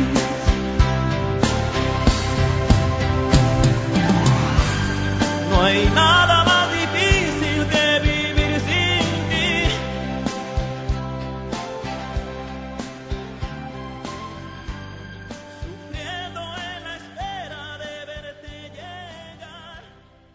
No hay nada más difícil que vivir sin ti. Sufriendo en la espera de verte llegar.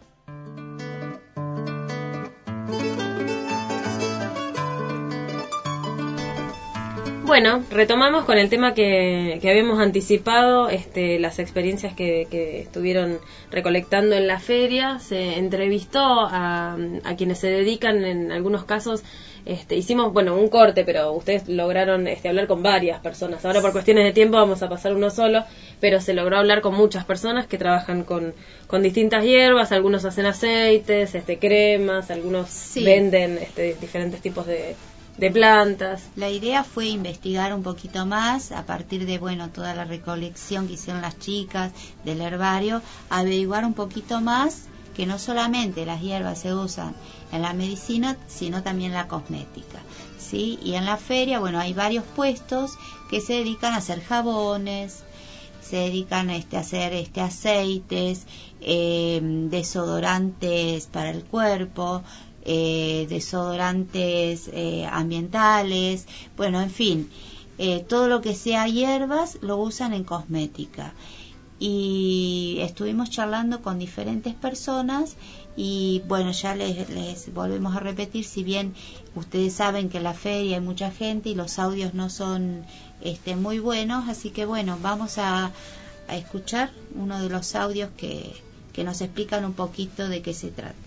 Bueno, retomamos con el tema que, que habíamos anticipado, este, las experiencias que, que estuvieron recolectando en la feria. Se entrevistó a, a quienes se dedican, en algunos casos, este, hicimos, bueno, un corte, pero ustedes lograron este, hablar con varias personas. Ahora por cuestiones de tiempo vamos a pasar uno solo, pero se logró hablar con muchas personas que trabajan con, con distintas hierbas. Algunos hacen aceites, este, cremas, algunos Sí. venden este, diferentes tipos de... de plantas. La idea fue investigar un poquito más a partir de, bueno, toda la recolección que hicieron las chicas del herbario, averiguar un poquito más que no solamente las hierbas se usan en la medicina, sino también en la cosmética, ¿sí? Y en la feria, bueno, hay varios puestos que se dedican a hacer jabones, se dedican este, a hacer este, aceites, eh, desodorantes para el cuerpo, Eh, desodorantes eh, ambientales, bueno, en fin, eh, todo lo que sea hierbas lo usan en cosmética. Y estuvimos charlando con diferentes personas y bueno, ya les, les volvemos a repetir, si bien ustedes saben que en la feria hay mucha gente y los audios no son este, muy buenos, así que bueno, vamos a, a escuchar uno de los audios que, que nos explican un poquito de qué se trata.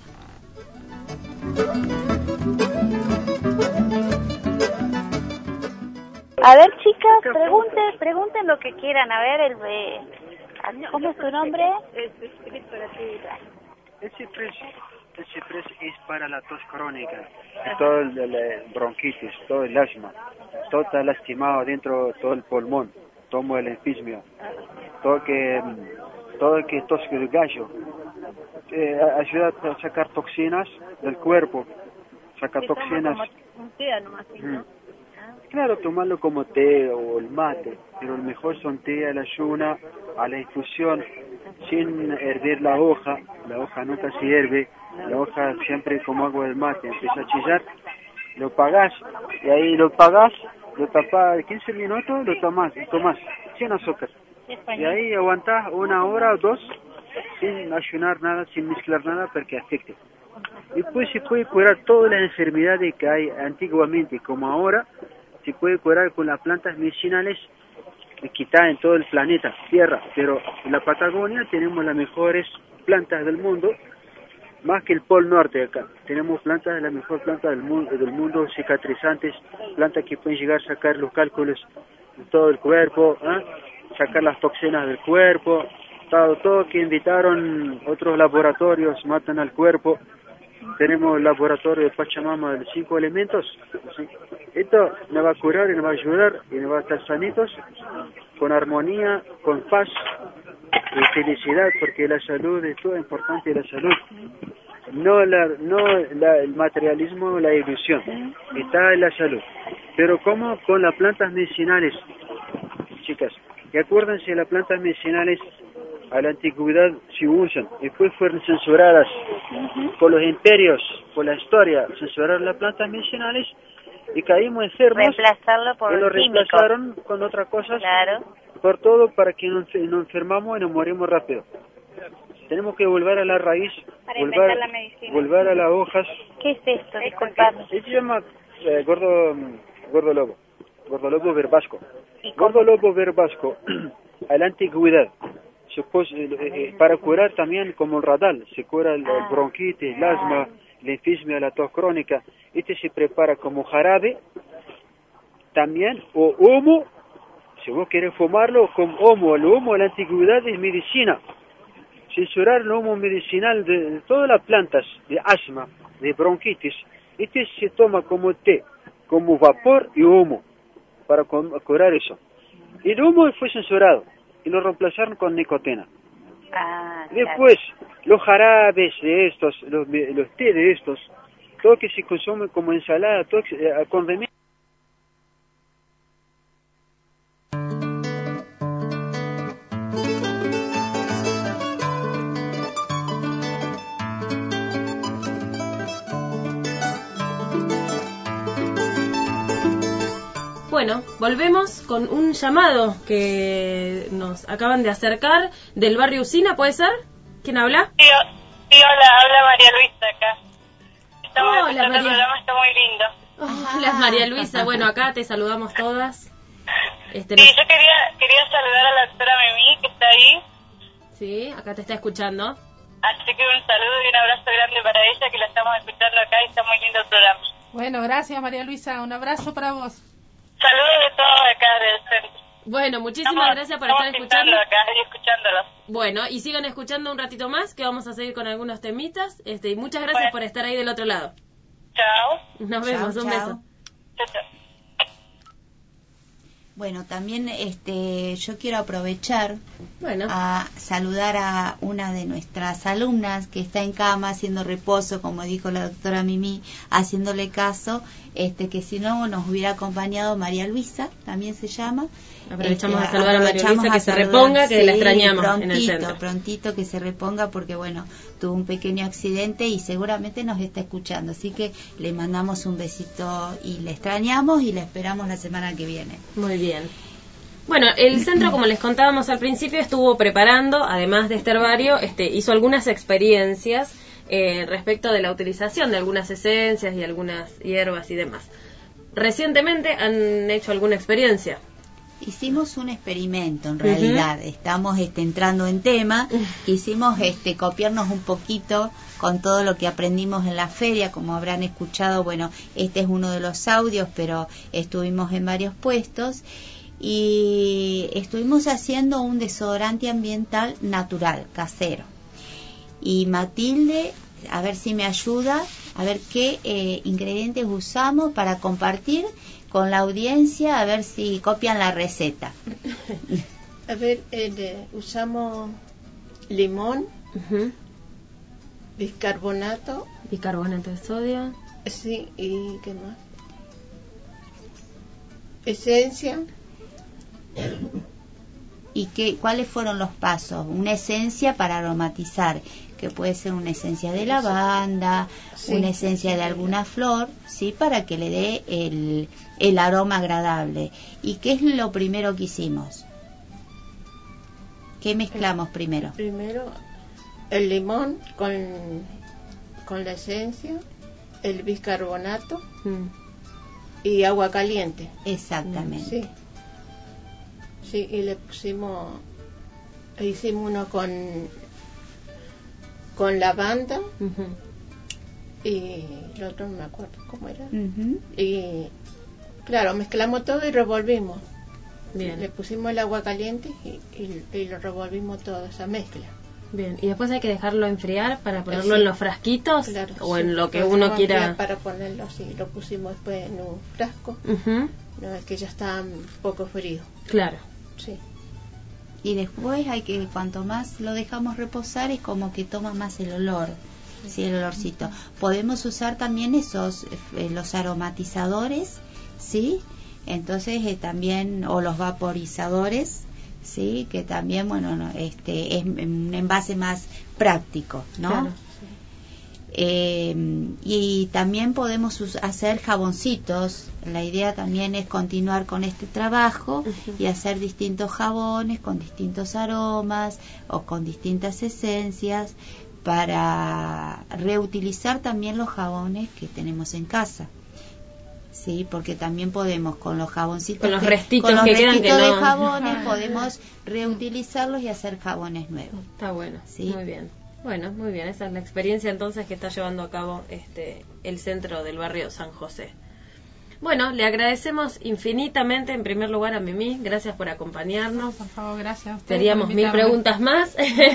A ver, chicas, pregunten, pregunten lo que quieran. A ver, el, eh, ¿cómo es tu nombre? El ciprés, el ciprés es para la tos crónica, todo el, el, el bronquitis, todo el asma, todo está lastimado dentro, todo el pulmón, tomo el enfismio, todo que, todo que tos del gallo. Eh, ayuda a sacar toxinas del cuerpo, saca toxinas. Un té nomás, ¿no? Mm. Claro, tomarlo como té o el mate, pero el mejor son té a la ayuna, a la infusión, sin hervir la hoja. La hoja nunca se hierve, la hoja siempre como agua del mate, empieza a chillar, lo pagás, y ahí lo pagás, lo tapás quince minutos, lo tomás, lo tomás, sin azúcar. Y ahí aguantás una hora o dos, sin ayunar nada, sin mezclar nada para que afecte. Y pues se puede curar todas las enfermedades que hay antiguamente, como ahora, se puede curar con las plantas medicinales que están en todo el planeta, Tierra. Pero en la Patagonia tenemos las mejores plantas del mundo, más que el Polo Norte acá. Tenemos plantas, de la mejor planta del mundo, del mundo, cicatrizantes, plantas que pueden llegar a sacar los cálculos de todo el cuerpo, ¿eh? Sacar las toxinas del cuerpo, todo, todo que invitaron otros laboratorios, matan al cuerpo. Tenemos el laboratorio de Pachamama de los cinco elementos. ¿Sí? Esto nos va a curar y nos va a ayudar y nos va a estar sanitos, con armonía, con paz y felicidad, porque la salud es todo importante, la salud. No, la, no la, el materialismo, la ilusión, está en la salud. Pero como con las plantas medicinales, chicas, y acuérdense, las plantas medicinales a la antigüedad se usan, después fueron censuradas por los imperios, por la historia, censuraron las plantas medicinales y caímos enfermos. Reemplazarlo por y lo químicos. reemplazaron con otras cosas. Claro. Por todo para que no nos enfermamos y nos morimos rápido. Tenemos que volver a la raíz, Para volver, inventar la medicina. volver a las hojas. ¿Qué es esto? Disculpadme. Se llama eh, gordo, gordo lobo, gordo lobo verbasco. Gordo lobo verbasco, a la antigüedad, se pos, eh, eh, para curar también como el radal, se cura el, el bronquitis, el asma, el enfisma, la tos crónica. Este se prepara como jarabe, también, o humo, si vos querés fumarlo, con humo. El humo en la antigüedad es medicina. Censurar el humo medicinal de, de todas las plantas, de asma, de bronquitis. Este se toma como té, como vapor y humo, para curar eso. Y el humo fue censurado y lo reemplazaron con nicotina. Ah, Después, claro. Los jarabes de estos, los, los té de estos, todo que se consume como ensalada, todo que, eh, con remedio. Bueno, volvemos con un llamado que nos acaban de acercar del barrio Usina, ¿puede ser? ¿Quién habla? Sí, sí, hola, habla María Luisa acá. Estamos Hola, escuchando María. el programa, está muy lindo. Hola, María Luisa. Bueno, acá te saludamos todas. Este, Sí, nos- yo quería quería saludar a la doctora Mimi, que está ahí. Sí, acá te está escuchando. Así que un saludo y un abrazo grande para ella, que la estamos escuchando acá y está muy lindo el programa. Bueno, gracias María Luisa, un abrazo para vos. Saludos de todos acá del centro. Bueno, muchísimas Estamos- gracias por estamos estar escuchando. pintando acá y escuchándolos. Bueno, y sigan escuchando un ratito más, que vamos a seguir con algunos temitas. Este, y muchas gracias Bueno. por estar ahí del otro lado. Chao. Nos vemos, Chao, un chao. beso. Chao, chao. Bueno, también este, yo quiero aprovechar Bueno. a saludar a una de nuestras alumnas que está en cama haciendo reposo, como dijo la doctora Mimi, haciéndole caso, este, que si no nos hubiera acompañado María Luisa, también se llama. Aprovechamos Este, a saludar a María aprovechamos Luisa, que a se saludar, reponga, que la sí, extrañamos prontito, en el centro. Prontito que se reponga porque, bueno, tuvo un pequeño accidente y seguramente nos está escuchando. Así que le mandamos un besito y le extrañamos y le esperamos la semana que viene. Muy bien. Bueno, el centro, como les contábamos al principio, estuvo preparando, además de este herbario, este, hizo algunas experiencias eh, respecto de la utilización de algunas esencias y algunas hierbas y demás. Recientemente han hecho alguna experiencia. Hicimos un experimento, en realidad. Uh-huh. Estamos este, entrando en tema. Quisimos este, copiarnos un poquito con todo lo que aprendimos en la feria. Como habrán escuchado, bueno, este es uno de los audios, pero estuvimos en varios puestos. Y estuvimos haciendo un desodorante ambiental natural, casero. Y Matilde, a ver si me ayuda, a ver qué eh, ingredientes usamos para compartir con la audiencia, a ver si copian la receta. A ver, eh, usamos limón, uh-huh. bicarbonato. Bicarbonato de sodio. Sí, y ¿qué más? Esencia. ¿Y qué, cuáles fueron los pasos? Una esencia para aromatizar, que puede ser una esencia de lavanda, sí, una esencia de alguna flor, sí, para que le dé el, el aroma agradable. ¿Y qué es lo primero que hicimos? ¿Qué mezclamos el, primero? Primero el limón con, con la esencia, el bicarbonato mm. y agua caliente. Exactamente. Sí. Sí, y le pusimos, hicimos uno con con lavanda, uh-huh. y el otro no me acuerdo cómo era. Uh-huh. Y claro, mezclamos todo y revolvimos. Bien. Le pusimos el agua caliente y, y, y lo revolvimos toda esa mezcla. Bien, y después hay que dejarlo enfriar para ponerlo sí. en los frasquitos, claro, o sí. en lo que lo uno quiera. Para ponerlo así, lo pusimos después en un frasco. Uh-huh. No, es que ya está un poco frío. Claro. Sí. Y después hay que, cuanto más lo dejamos reposar, es como que toma más el olor, sí, el olorcito. Podemos usar también esos, eh, los aromatizadores, ¿sí? Entonces eh, también, o los vaporizadores, ¿sí? Que también, bueno, no, este es un envase más práctico, ¿no? Claro, Eh, y también podemos hacer jaboncitos. La idea también es continuar con este trabajo uh-huh. y hacer distintos jabones con distintos aromas o con distintas esencias para reutilizar también los jabones que tenemos en casa. Sí, porque también podemos con los jaboncitos, con los que, restitos, con los que restitos quedan que de no... jabones podemos reutilizarlos y hacer jabones nuevos. Está bueno, ¿sí? Muy bien. Bueno, muy bien, esa es la experiencia entonces que está llevando a cabo este el centro del barrio San José. Bueno, le agradecemos infinitamente en primer lugar a Mimi, gracias por acompañarnos. Por favor, gracias a usted. Teníamos mil preguntas más.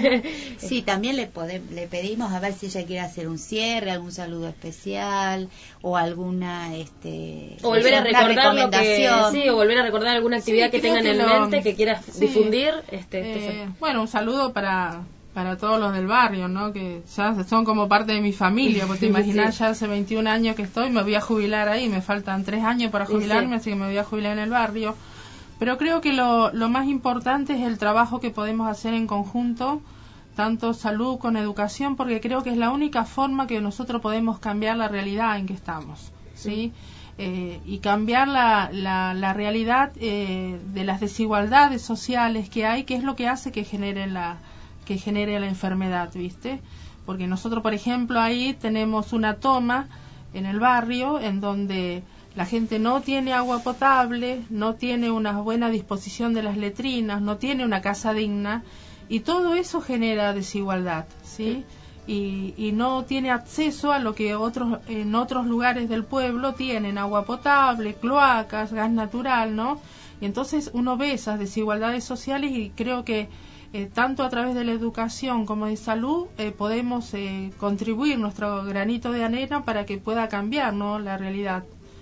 Sí, también le, pode, le pedimos a ver si ella quiere hacer un cierre, algún saludo especial o alguna este o volver a recordar lo que, sí, o volver a recordar alguna actividad sí, que tengan que en lo, mente que quieras sí, difundir. Este, eh, este bueno, un saludo para para todos los del barrio, ¿no? Que ya son como parte de mi familia, porque te imaginas, sí. ya hace veintiún años que estoy, me voy a jubilar ahí, me faltan tres años para jubilarme, sí. así que me voy a jubilar en el barrio. Pero creo que lo, lo más importante es el trabajo que podemos hacer en conjunto, tanto salud con educación, porque creo que es la única forma que nosotros podemos cambiar la realidad en que estamos, ¿sí? sí. Eh, y cambiar la, la, la realidad eh, de las desigualdades sociales que hay, que es lo que hace que genere la que genere la enfermedad, ¿viste? Porque nosotros, por ejemplo, ahí tenemos una toma en el barrio en donde la gente no tiene agua potable, no tiene una buena disposición de las letrinas, no tiene una casa digna, y todo eso genera desigualdad, ¿sí? Y, y no tiene acceso a lo que otros en otros lugares del pueblo tienen, agua potable, cloacas, gas natural, ¿no? Y entonces uno ve esas desigualdades sociales y creo que Eh, tanto a través de la educación como de salud eh, podemos eh, contribuir nuestro granito de arena para que pueda cambiar, ¿no?, la realidad.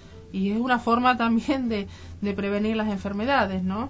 Y es una forma también de, de prevenir las enfermedades, ¿no?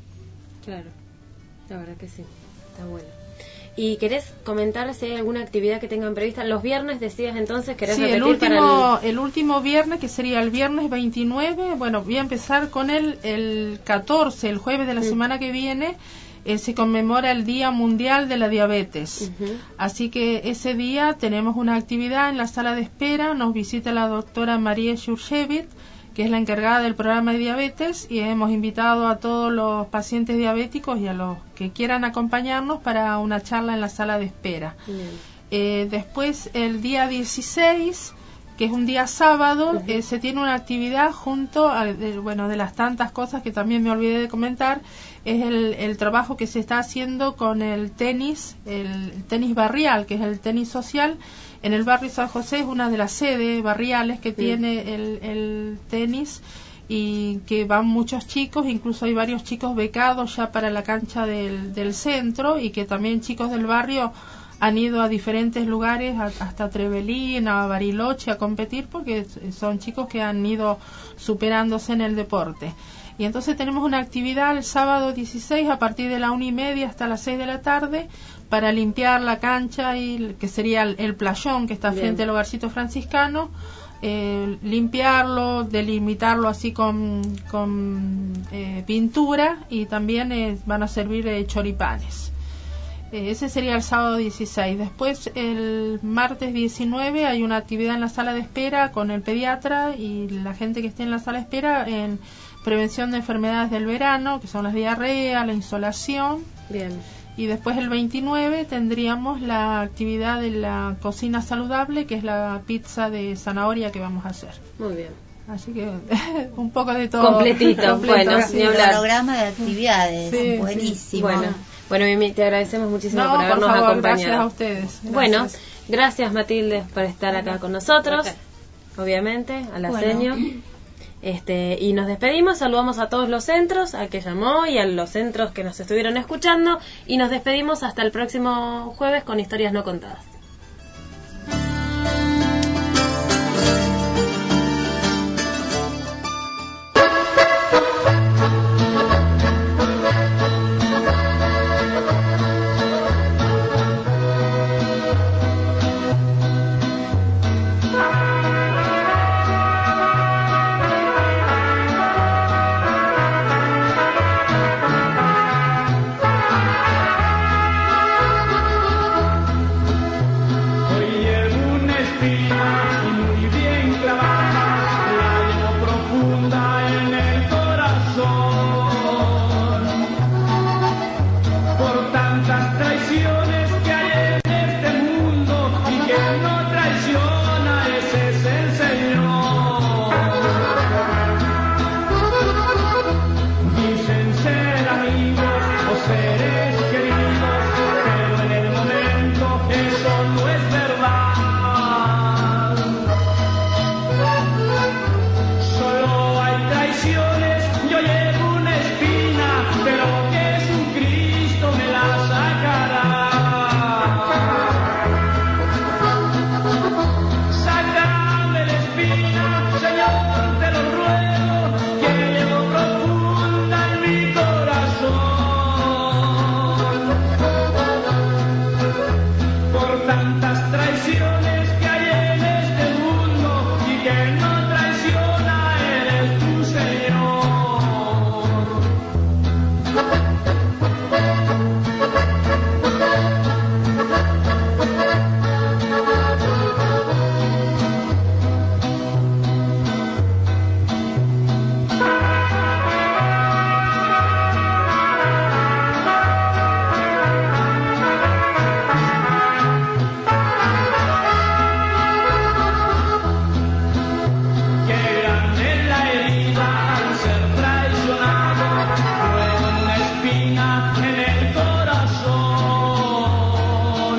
Claro, la verdad que sí, está bueno. ¿Y querés comentar si hay alguna actividad que tengan prevista? Los viernes decías entonces, ¿querés sí, repetir el último, para el... el último viernes, que sería el viernes veintinueve, bueno, voy a empezar con el, el catorce, el jueves de la sí. semana que viene, Eh, se conmemora el Día Mundial de la Diabetes. Uh-huh. Así que ese día tenemos una actividad en la sala de espera, nos visita la doctora María Jurjevich, que es la encargada del programa de diabetes, y hemos invitado a todos los pacientes diabéticos y a los que quieran acompañarnos para una charla en la sala de espera. Uh-huh. Eh, después, el día dieciséis, que es un día sábado, uh-huh. eh, se tiene una actividad junto a, de, bueno, de las tantas cosas que también me olvidé de comentar, es el, el trabajo que se está haciendo con el tenis, el, el tenis barrial, que es el tenis social. En el barrio San José es una de las sedes barriales que sí. tiene el, el tenis, y que van muchos chicos, incluso hay varios chicos becados ya para la cancha del, del centro, y que también chicos del barrio han ido a diferentes lugares, a, hasta Trevelín, a Bariloche, a competir, porque son chicos que han ido superándose en el deporte. Y entonces tenemos una actividad el sábado dieciséis a partir de la una y media hasta las seis de la tarde para limpiar la cancha, y que sería el, el playón que está Bien. frente al hogarcito franciscano, eh, limpiarlo, delimitarlo así con, con eh, pintura, y también eh, van a servir eh, choripanes. Eh, ese sería el sábado dieciséis. Después, el martes diecinueve, hay una actividad en la sala de espera con el pediatra y la gente que esté en la sala de espera en prevención de enfermedades del verano, que son las diarreas, la insolación. Bien. Y después, el veintinueve, tendríamos la actividad de la cocina saludable, que es la pizza de zanahoria que vamos a hacer. Muy bien. Así que un poco de todo. Completito. Completo. Bueno, sí, un programa de actividades. Sí, buenísimo. Sí. Bueno, bueno, Mimi, te agradecemos muchísimo no, por habernos por favor, acompañado. Gracias a ustedes. Gracias. Bueno, gracias, Matilde, por estar acá con nosotros. Okay. Obviamente, a la bueno. seño. Este, y nos despedimos, saludamos a todos los centros, al que llamó y a los centros que nos estuvieron escuchando, y nos despedimos hasta el próximo jueves con Historias No Contadas. dicen ser amigos o seres queridos, pero en el momento eso no es verdad. Solo hay traiciones, yo llevo una espina, pero Jesucristo me la sacará. Sácame la espina, Señor, te lo ruego, que llevo profunda en mi corazón. Por tantas traiciones que hay en este mundo y que no traiciona, eres tu Señor. Qué grande es la herida al ser traicionado, luego una espina en el corazón.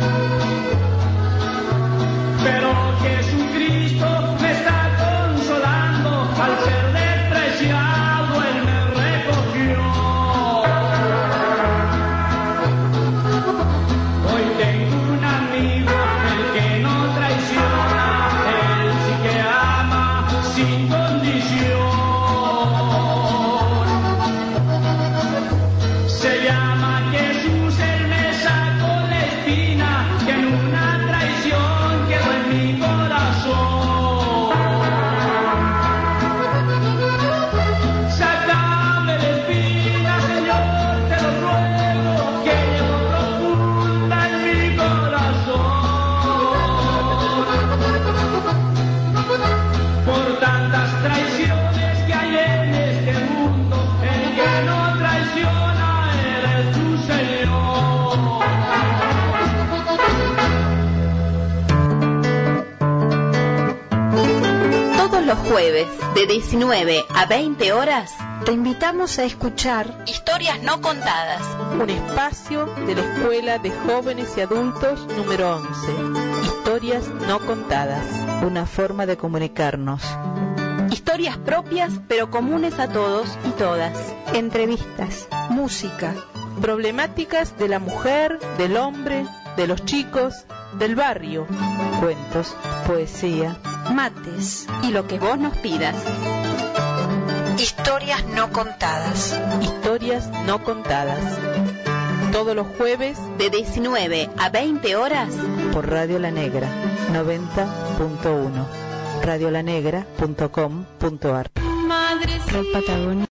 Pero Jesucristo me está consolando, al ser despreciado Él me recogió. Hoy tengo un amigo, el que no traiciona, él sí que ama sin condición. Se llama Jesús, él me sacó la espina que en una traición quedó en mi corazón. Sácame la espina, Señor, te lo ruego, que llevo profunda en mi corazón. Por tantas traiciones que hay en este mundo, el que no traiciona eres tu Señor. Todos los jueves, de diecinueve a veinte horas, te invitamos a escuchar Historias No Contadas, Un espacio de la Escuela de Jóvenes y Adultos número once. Historias no contadas. Una forma de comunicarnos. historias propias pero comunes a todos y todas. Entrevistas, música, Problemáticas de la mujer, del hombre, de los chicos, del barrio. Cuentos, poesía, mates y lo que vos nos pidas. Historias no contadas. Historias no contadas. Todos los jueves, de diecinueve a veinte horas, por Radio La Negra noventa punto uno, radiolanegra punto com punto ar. Madre Red Patagonia.